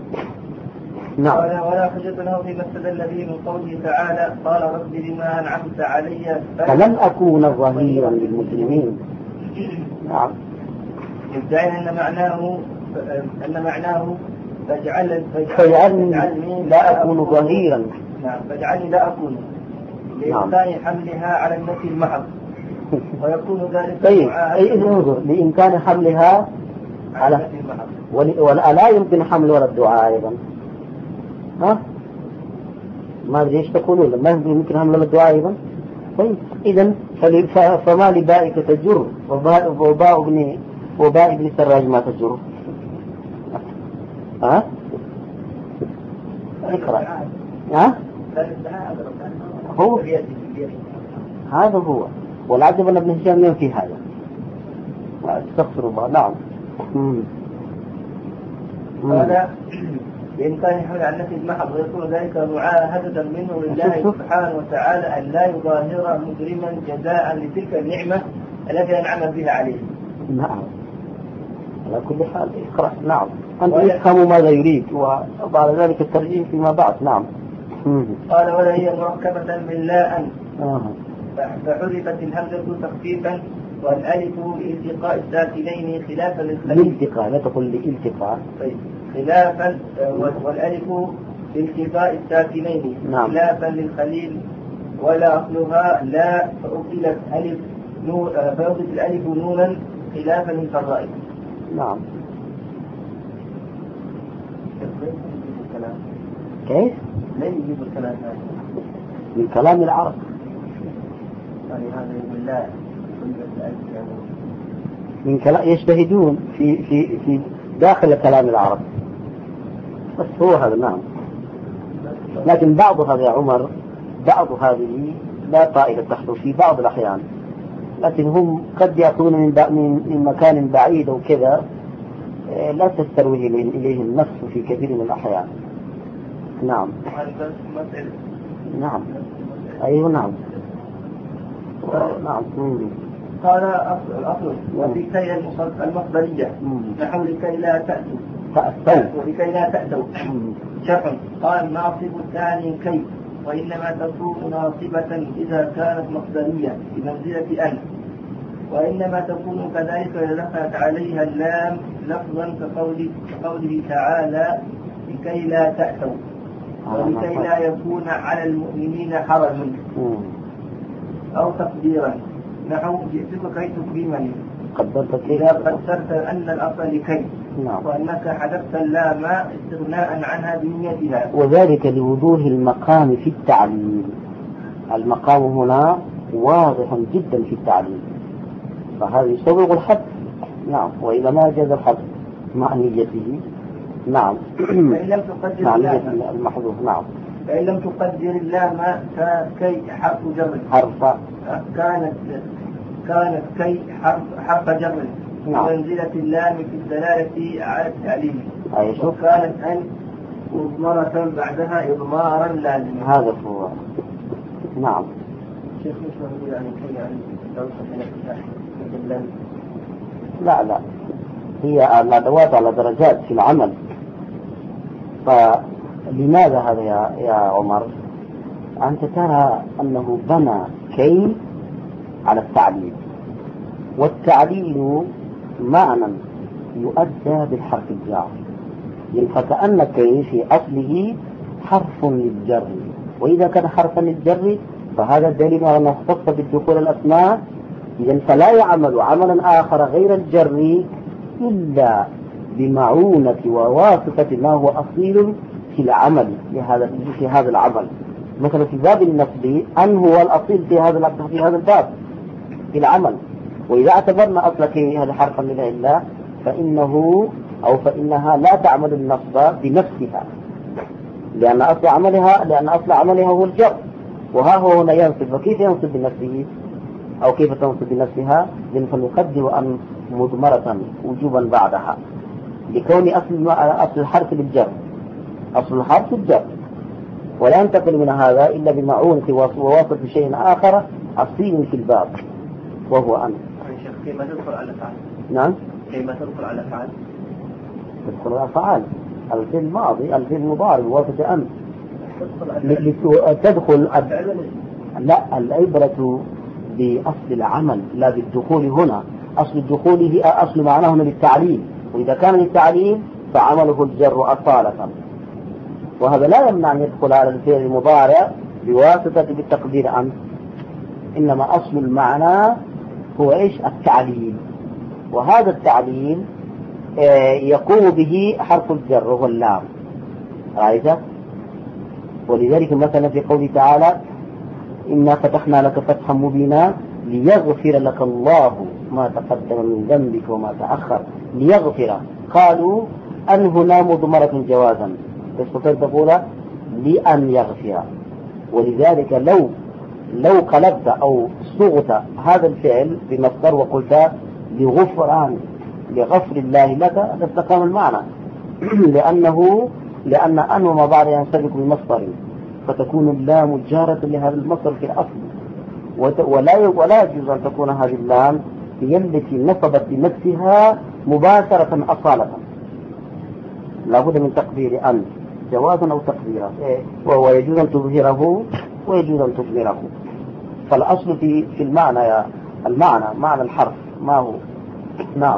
نعم. ولا حجة له فيما استدل به من قوله تعالى قال رب بما أنعمت علي فلن أكون ظهيرا للمسلمين. نعم. يدعي أن معناه أن معناه فاجعل فاجعلني لا أكون ظهيرا. نعم. فاجعلني لا أكون لإمكان حملها على النفي المحض، ويكون ذلك طيب أي انظر لإمكان حملها على النفي المحض، ولا يمكن حمل ولا الدعاء أيضا. ها ما أدري إيش تقولون، ما يمكن حمل ولا الدعاء أيضا. طيب إذن فما لبائك تجر وباء ابن وباء ابن السراج ما تجر. ها اقرأ. ها؟ هو هذا هو، والعجب أن ابن هشام ينفي هذا. استغفر الله. نعم. هذا بإمكان حول عن نفي المحض، ويكون ذلك معاهدة منه لله سبحانه وتعالى أن لا يظاهر مجرما جزاء لتلك النعمة التي أنعم بها عليه. نعم. على كل حال اقرأ. نعم. أنت يفهم ماذا يريد وبعد ذلك الترجيح فيما بعد. نعم. قال ولا هي مركبة من لا أن آه. فحذفت الهمزة تخفيفا والألف لالتقاء الساكنين خلافا للخليل. لالتقاء، لا تقول لالتقاء. طيب. خلافا والألف لالتقاء الساكنين. نعم. خلافا للخليل ولا أصلها لا فأبدلت ألف نون فأبدلت الألف نونا خلافا للفرائض. نعم. كيف؟ لن يجيب الكلام هذا من كلام العرب. يعني هذا يقول لا من كلام يجتهدون في في في داخل كلام العرب، بس هو هذا. نعم. لكن بعض هذا يا عمر، بعض هذه لا طائلة تحصل في بعض الأحيان، لكن هم قد يأتون من من مكان بعيد أو كذا لا تستروي إليه النفس في كثير من الأحيان. نعم. نعم. أيوه. نعم. نعم. قال الأصل وفي كي المصدرية نحو لكي لا تأتوا تأتوا ولكي لا تأتوا شرح. قال ناصب الثاني كي، وإنما تكون ناصبة إذا كانت مصدرية بمنزلة أن، وإنما تكون كذلك إذا دخلت عليها اللام لفظا كقوله تعالى لكي لا تأتوا ولكي لا يكون على المؤمنين حرج، أو تقديرا نحو جئتك كي تكرمني إذا قدرت أن الأصل لكي. نعم. وأنك حذفت اللام استغناء عنها بنيتها، وذلك لوضوح المقام في التعليل. المقام هنا واضح جدا في التعليل، فهذا يسوغ الحد. نعم. وإذا ما جاز الحد مع نيته. نعم. فإن لم تقدر اللام المحذوف. نعم. فإن لم تقدر اللام كي حرف جر حرف كانت كانت كي حرف حرف جر. نعم. منزلة اللام في الدلالة على التعليم. أيوة. وكانت أن مضمرة بعدها إضمارا لازما. هذا هو. نعم. شيخ مش موجود يعني كي يعني لو لا لا، هي الأدوات على درجات في العمل. فلماذا هذا يا يا عمر؟ أنت ترى أنه بنى كي على التعليل، والتعليل معنى يؤدى بالحرف الجار، فكأن كي في أصله حرف للجر، وإذا كان حرفا للجر فهذا الدليل على أنه اختص بالدخول الأسماء. إذن فلا يعمل عملا آخر غير الجر إلا بمعونة وواسطة ما هو أصيل في العمل في هذا في هذا العمل. مثلا في باب النصب أن هو الأصيل في هذا في هذا الباب في العمل، وإذا اعتبرنا أصل كي هذا حرفا لله إلا فإنه أو فإنها لا تعمل النصب بنفسها، لأن أصل عملها لأن أصل عملها هو الجر، وها هو هنا ينصب. فكيف ينصب بنفسه أو كيف تنصب بنفسها؟ فنقدر أن مضمرة وجوبا بعدها لكون أصل أصل الحرف للجر، أصل الحرف الجر، ولا ينتقل من هذا إلا بمعونة وواسطة شيء آخر أصيل في الباب وهو أن. كيف تدخل على فعل؟ نعم. كيف تدخل على فعل؟ تدخل على فعل الفعل الماضي الفعل المضارع بواسطة أن تدخل. لا، العبرة بأصل العمل لا بالدخول هنا. أصل الدخول هي أصل معناه هنا للتعليل، وإذا كان للتعليل فعمله الجر أصالة، وهذا لا يمنع أن يدخل على الفعل المضارع بواسطة بالتقدير أن، إنما أصل المعنى هو إيش؟ التعليل، وهذا التعليل يقوم به حرف الجر وهو اللام. رأيت؟ ولذلك مثلا في قوله تعالى إنا فتحنا لك فتحا مبينا ليغفر لك الله ما تقدم من ذنبك وما تأخر. ليغفر، قالوا أن هنا مضمرة جوازا، تستطيع تقول لأن يغفر. ولذلك لو لو قلبت أو صغت هذا الفعل بمصدر وقلت لغفران لغفر الله لك لاستقام المعنى لأنه لأن أن وما بعد ينسبك بمصدر فتكون اللام جارة لهذا المصدر في الأصل ولا ولا يجوز أن تكون هذه اللام هي التي نصبت بنفسها مباشرة أصالة. لابد من تقدير أن جوازا أو تقديرا وهو يجوز أن تظهره ويجوز أن تضمره. فالأصل في في المعنى يا المعنى معنى الحرف ما هو. نعم.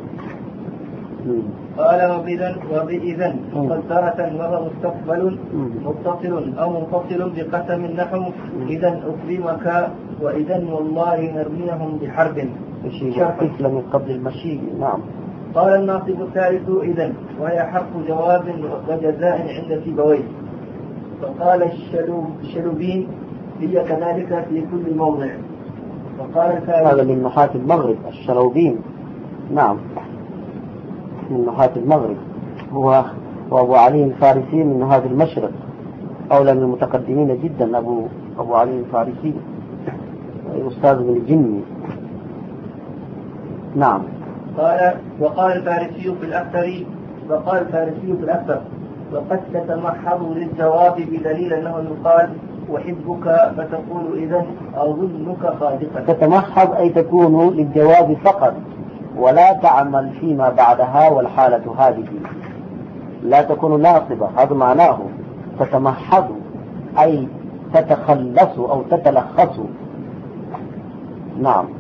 قال وبإذن وبإذن مقدرة وهو مستقبل متصل أو منفصل بقسم نحو إذن أكرمك وإذن والله نرميهم بحرب شرط من قبل المشي. نعم. قال الناصب الثالث إذن وهي حرف جواب وجزاء عند سيبويه. فقال الشلوبين هي كذلك في كل موضع. وقال هذا من نحاة المغرب الشلوبين. نعم من نحاة المغرب هو وأبو علي الفارسي من نحاة المشرق أولى من المتقدمين جدا. أبو أبو علي الفارسي أستاذ من الجني. نعم. قال وقال الفارسي في الأكثر وقال الفارسي في الأكثر وقد تتمحض للجواب بدليل أنه يقال أحبك فتقول إذن أظنك صادقا. تتمحض أي تكون للجواب فقط ولا تعمل فيما بعدها والحالة هذه لا تكون ناصبة. هذا معناه تتمحض أي تتخلص أو تتلخص. نعم.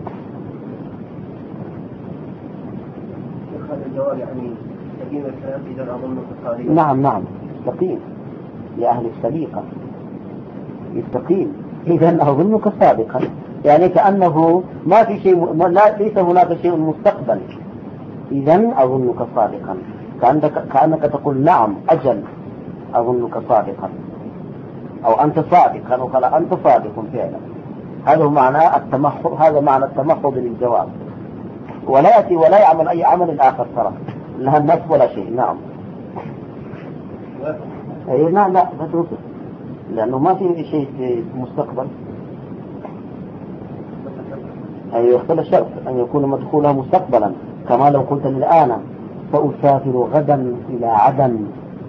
الجواب يعني سكين الكلام إذا أظنك صادقا. نعم نعم يستقيم لأهل السليقة يستقيم. إذن أظنك صادقا يعني كأنه ما في شيء لا ليس هناك شيء مستقبل. إذن أظنك صادقا كأنك, كأنك تقول نعم أجل أظنك صادقا أو أنت صادق أو قال أنت صادق فعلا. هذا هو معنى التمحض. هذا معنى التمحض للجواب ولا يأتي ولا يعمل أي عمل آخر ترى لها النصب ولا شيء. نعم. أي لا لا فتوصل لأنه ما في شيء في المستقبل. أي يختل الشرط أن يكون مدخولها مستقبلا كما لو قلت الآن سأسافر غدا إلى عدن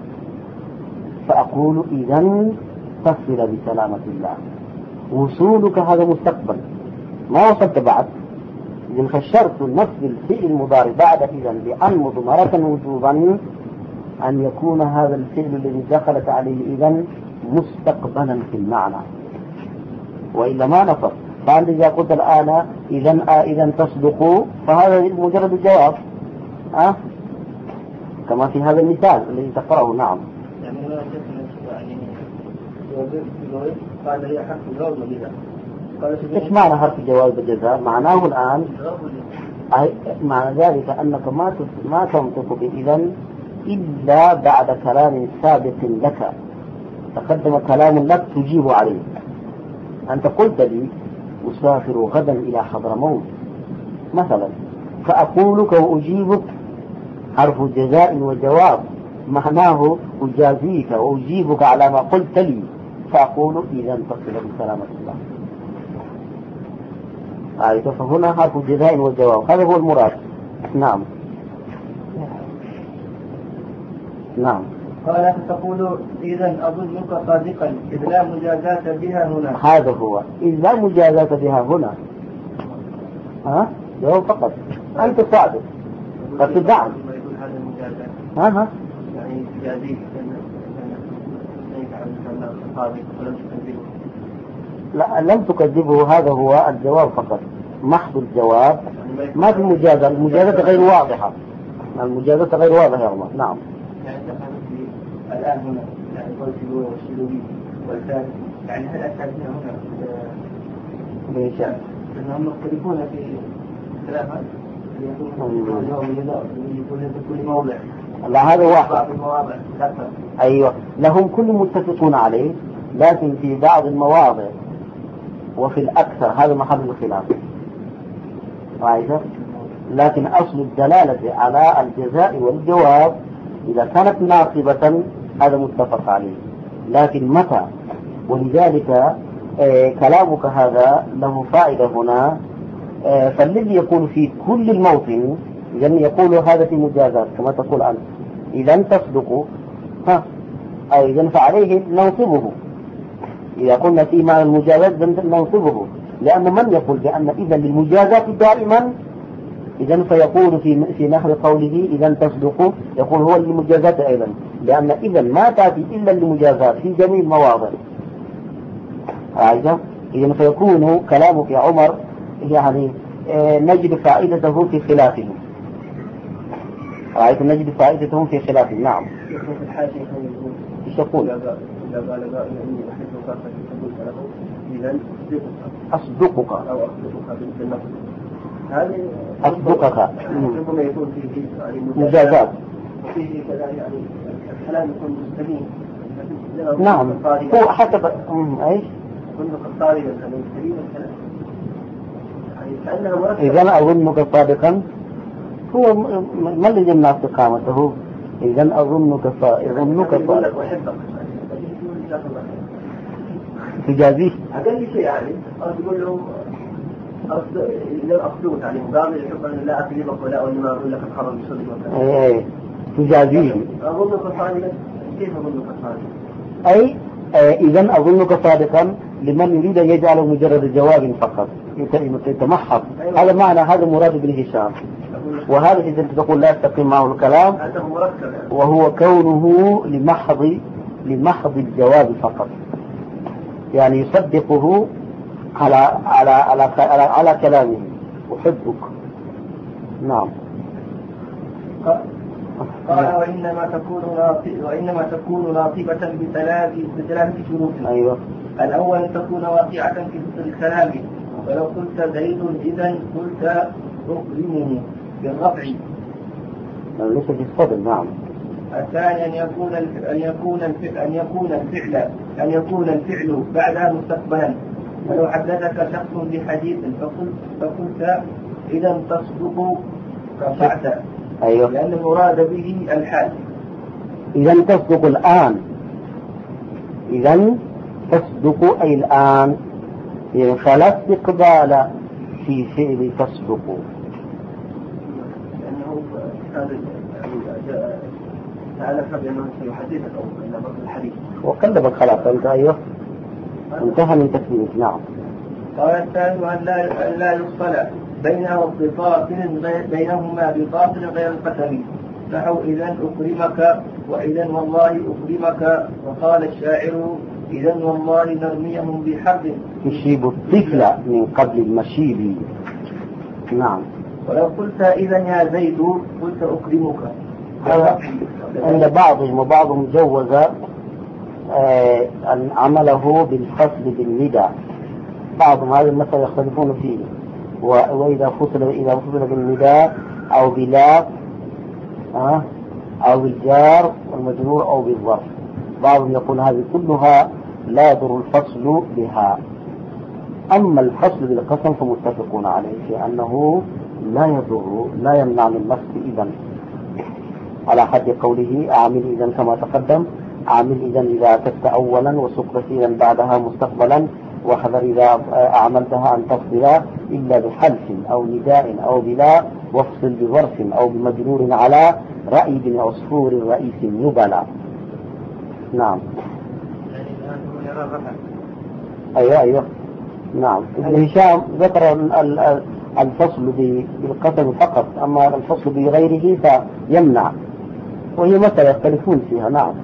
فأقول إذن تصل بسلامة الله. وصولك هذا مستقبل ما وصلت بعد. إذن فالشرط نصب الفعل المضارع بعد إذن بأن مضمرة وجوبا أن يكون هذا الفعل الذي دخلت عليه إذن مستقبلا في المعنى وإلا ما نصب. فأنت إذا قلت الآن إذن إذن تصدقوا فهذا مجرد الجواب أه؟ كما في هذا المثال الذي تقرأه. نعم. يعني قال هي حرف جواب وجزاء. إيش معنى حرف جواب وجزاء؟ معناه الآن معنى ذلك أنك ما ما تنطق بإذن إلا بعد كلام سابق لك تقدم كلام لك تجيب عليه. أنت قلت لي أسافر غدا إلى حضرموت مثلا فأقولك وأجيبك حرف جزاء وجواب معناه أجازيك وأجيبك على ما قلت لي فأقول إذا تصل بسلامة الله. آية فهنا حرف جزاء وجواب هذا هو المراد. نعم. نعم. قال فتقول إذن أظنك صادقا إذ لا مجازاة بها هنا. هذا هو إذ لا مجازاة بها هنا. ها جواب فقط أنت صادق فتدعم. ها ها يعني تجازيك لا لم تكذبه. هذا هو الجواب فقط محض الجواب ما في مجازة. المجازة غير واضحة. المجازة غير واضحة يا الله. نعم. الآن هنا يعني قلت له والسلوبي والثالث يعني هل الثالثين هنا ليش؟ لأنهم مختلفون في ثلاثة يكون في كل موضع. لا هذا واحد. أيوة لهم كل متفقون عليه لكن في بعض المواضع وفي الأكثر هذا محل الخلاف. رأيت؟ لكن أصل الدلالة على الجزاء والجواب إذا كانت ناصبة هذا متفق عليه لكن متى. ولذلك آه كلامك هذا له فائدة هنا. آه فالذي يقول في كل الموطن إذا يقول هذا في مجازات كما تقول أنت، إذا تصدق ها أو إذا فعليه ننصبه. إذا قلنا في معنى المجازات ننصبه، لأن من يقول بأن إذا للمجازات دائما إذا فيقول في في نحو قوله إذا تصدق يقول هو للمجازات أيضا، لأن إذا ما تأتي إلا للمجازات في جميع المواضع. عايزة إذا فيكون كلامك يا عمر يعني آه نجد فائدته في خلافه. رأيت نجد فائدته في خلافه. نعم. ايش يقول؟ أصدقك أو أصدقك بالنص. هذه أصدقك ربما يكون فيه مجازات. وفيه كذا يعني الكلام يكون مستبين. نعم. هو حسب ايش؟ كل قصاري يعني مستبين الكلام. يعني كأنه مركب. إذا أظنك صادقا هو ما الذي يمنع استقامته؟ إذا أظنك أظنك صادقا. وحبك. تجازيه. أقل شيء يعني أقول لهم إذا أصدقت يعني مقابل يحب أن لا أكذبك ولا أقول ما أقول لك الخبر بصدق. إيه تجازيه. أظنك صادقا. كيف أظنك صادقا؟ أي إذا أظنك صادقا لمن يريد أن يجعله مجرد جواب فقط يتمحض. هذا معنى هذا مراد به هشام. وهذا إذا تقول لا يستقيم معه الكلام وهو كونه لمحض لمحض الجواب فقط، يعني يصدقه على على على على, على كلامه وحبك. نعم. قال وإنما تكون وإنما تكون ناطبة بثلاث بثلاث شروط. أيوة. الأول تكون واقعة في الكلام، ولو قلت زيد إذا قلت أكرمه بالرفع. ليس في الصدر. نعم. الثاني أن يكون أن يكون أن يكون الفعل أن يكون الفعل بعدها مستقبلا. ولو حدثك شخص بحديث فقلت فقلت إذا تصدق رفعت. أيوة. لأن المراد به الحال. إذا تصدق الآن. إذا تصدق أي الآن، يعني فلا استقبال في فعل تصدق. لأنه هذا تعالى بأنه سيحدثك أو إن بطل الحديث. وكلمك خلاص أنت. أيوه انتهى من تكليمك. نعم. قال الثالث أن لا أن لا يفصل بينه بفاصل بينهما بفاصل غير القسم. نحو إذا أكرمك وإذا والله أكرمك. وقال الشاعر إذا والله نرميهم بحرب يشيب الطفل من قبل المشيب. نعم. ولو قلت إذا يا زيد قلت أكرمك. عند بعضهم وبعضهم جوز آه أن عمله بالفصل بالندى. بعضهم هذا المسألة يختلفون فيه، وإذا فصل إذا فصل بالندى أو بلا آه أو بالجار والمجرور أو بالظرف. بعضهم يقول هذه كلها لا يضر الفصل بها. أما الفصل بالقسم فمتفقون عليه في أنه لا يضر لا يمنع من النصب إذن، على حد قوله أعمل إذن كما تقدم. أعمل إذن إذا أتت أولا وسقط إذن بعدها مستقبلا، وحذر إذا أعملتها أن تفصل إلا بحلف أو نداء أو بلا، وافصل بظرف أو بمجرور على رأي بن عصفور رئيس النبلاء. نعم. أيوة أيوة. نعم. ابن هشام ذكر الفصل بالقسم فقط، أما الفصل بغيره فيمنع، وهي مسألة يختلفون فيها. نعم.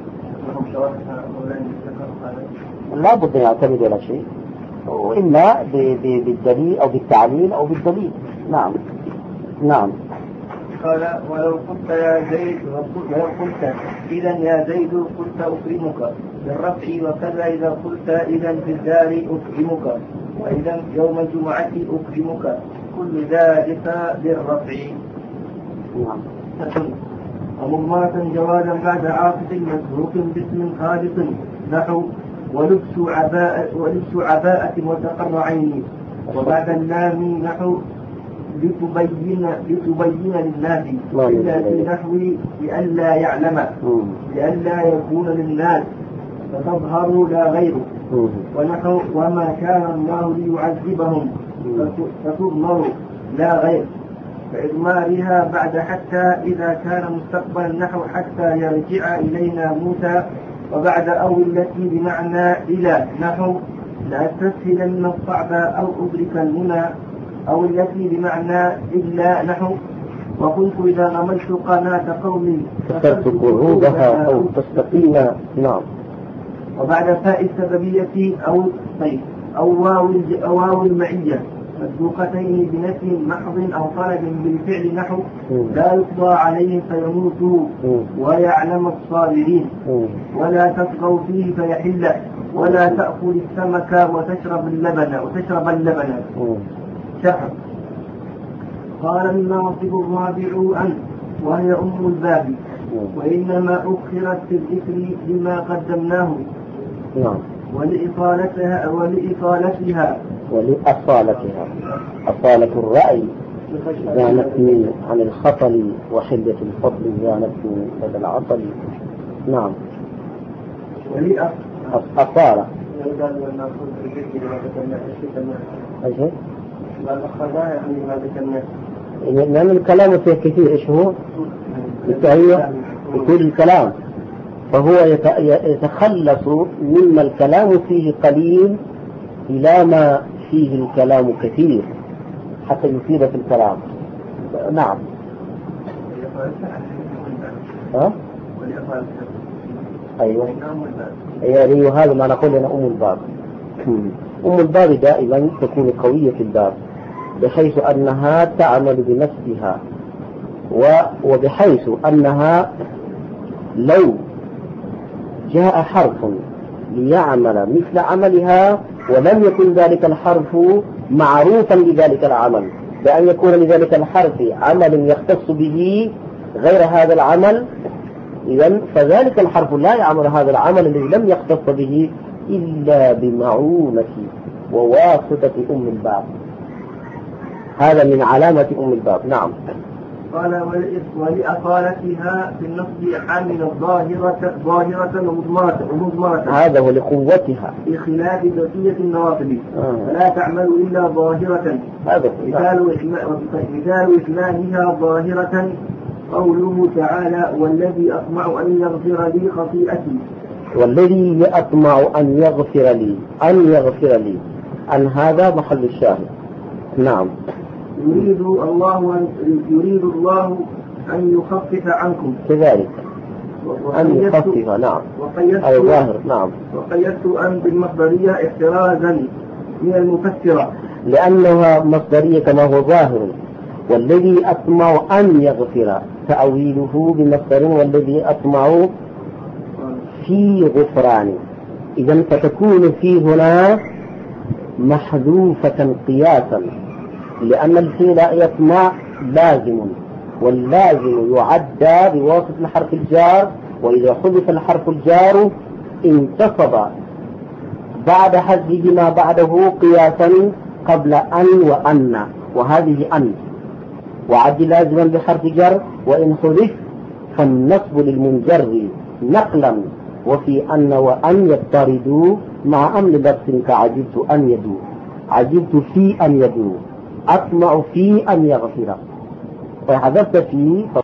لا بد أن يعتمد على شيء، وإما بالدليل أو بالتعليل أو بالدليل. نعم. نعم. قال ولو قلت يا زيد ولو قلت إذا يا زيد قلت أكرمك بالرفع. وكذا إذا قلت إذا في الدار أكرمك، وإذا يوم الجمعة أكرمك، كل ذلك بالرفع. نعم. ومضمرة جوازا بعد عاطف مسروق باسم خالص. نحو ولبس عباءة ولبس عباءة وتقر عيني. وبعد اللام نحو لتبين لتبين للناس إلا في نحو لئلا يعلم لئلا يكون للناس فتظهر لا غيره. ونحو وما كان الله ليعذبهم فتضمر لا غير، فإضمارها بعد حتى إذا كان مستقبلا نحو حتى يرجع إلينا موسى، وبعد أو التي بمعنى إلى نحو لا تسهلن الصعب أو أدرك المنى، أو التي بمعنى إلا نحو وكنت إذا نملت قناة قومي كسرت قعودها أو تستقيم. نعم. وبعد فاء السببية أو طيب أو واو المعية مسبوقتين بنفي محض أو طلب بالفعل نحو لا يقضى عليه فيموت ويعلم الصابرين، ولا تطغوا فيه فيحل، ولا تأكل السمك وتشرب اللبن وتشرب اللبن. شرح. قال الناصب الرابع أن وهي أم الباب، وإنما أخرت في الذكر لما قدمناه ولإطالتها ولإطالتها ولأصالتها أصالة الرأي زانتني عن الخطل، وحدة الفضل زانتني لدى العطل. نعم. أصالة لأن الكلام فيه كثير. إيش هو؟ بالتالي يكون الكلام، فهو يتخلص مما الكلام فيه قليل إلى ما فيه الكلام كثير حتى يفيد في الكلام. نعم. ها؟ أيوة. أيوة هذا ما نقول لنا أم الباب. أم الباب دائما تكون قوية في الباب بحيث أنها تعمل بنفسها، وبحيث أنها لو جاء حرف ليعمل مثل عملها ولم يكن ذلك الحرف معروفا لذلك العمل، بأن يكون لذلك الحرف عمل يختص به غير هذا العمل، إذن فذلك الحرف لا يعمل هذا العمل الذي لم يختص به إلا بمعونة وواسطة أم الباب. هذا من علامة أم الباب. نعم. قال ولأصالتها في النصب عامل الظاهرة ظاهرة ومضمرة، هذا هو لقوتها بخلاف بقية النواصب آه. فلا تعمل إلا ظاهرة. هذا مثال إثنانها ظاهرة قوله تعالى والذي أطمع أن يغفر لي خطيئتي، والذي أطمع أن يغفر لي أن يغفر لي أن هذا محل الشاهد. نعم. يريد الله أن يريد الله أن يخفف عنكم كذلك أن يخفف. نعم. أي ظاهر. نعم. وقيدت أن بالمصدرية احترازا من المفسرة لأنها مصدرية كما هو ظاهر. والذي أطمع أن يغفر تأويله بمصدر والذي أطمع في غفران، إذن فتكون في هنا محذوفة قياسا، لأن الفعل يطمع لازم، واللازم يعدى بواسطة الحرف الجار، وإذا حذف الحرف الجار انتصب بعد حذفه ما بعده قياسا قبل أن وأن، وهذه أن وعد لازما بحرف جر، وإن حذف فالنصب للمنجر نقلا، وفي أن وأن يضطردوا مع أمر لبس كعجبت أن يدو، عجبت في أن يدو، أطمع في أن يغفر، فحذفت فيه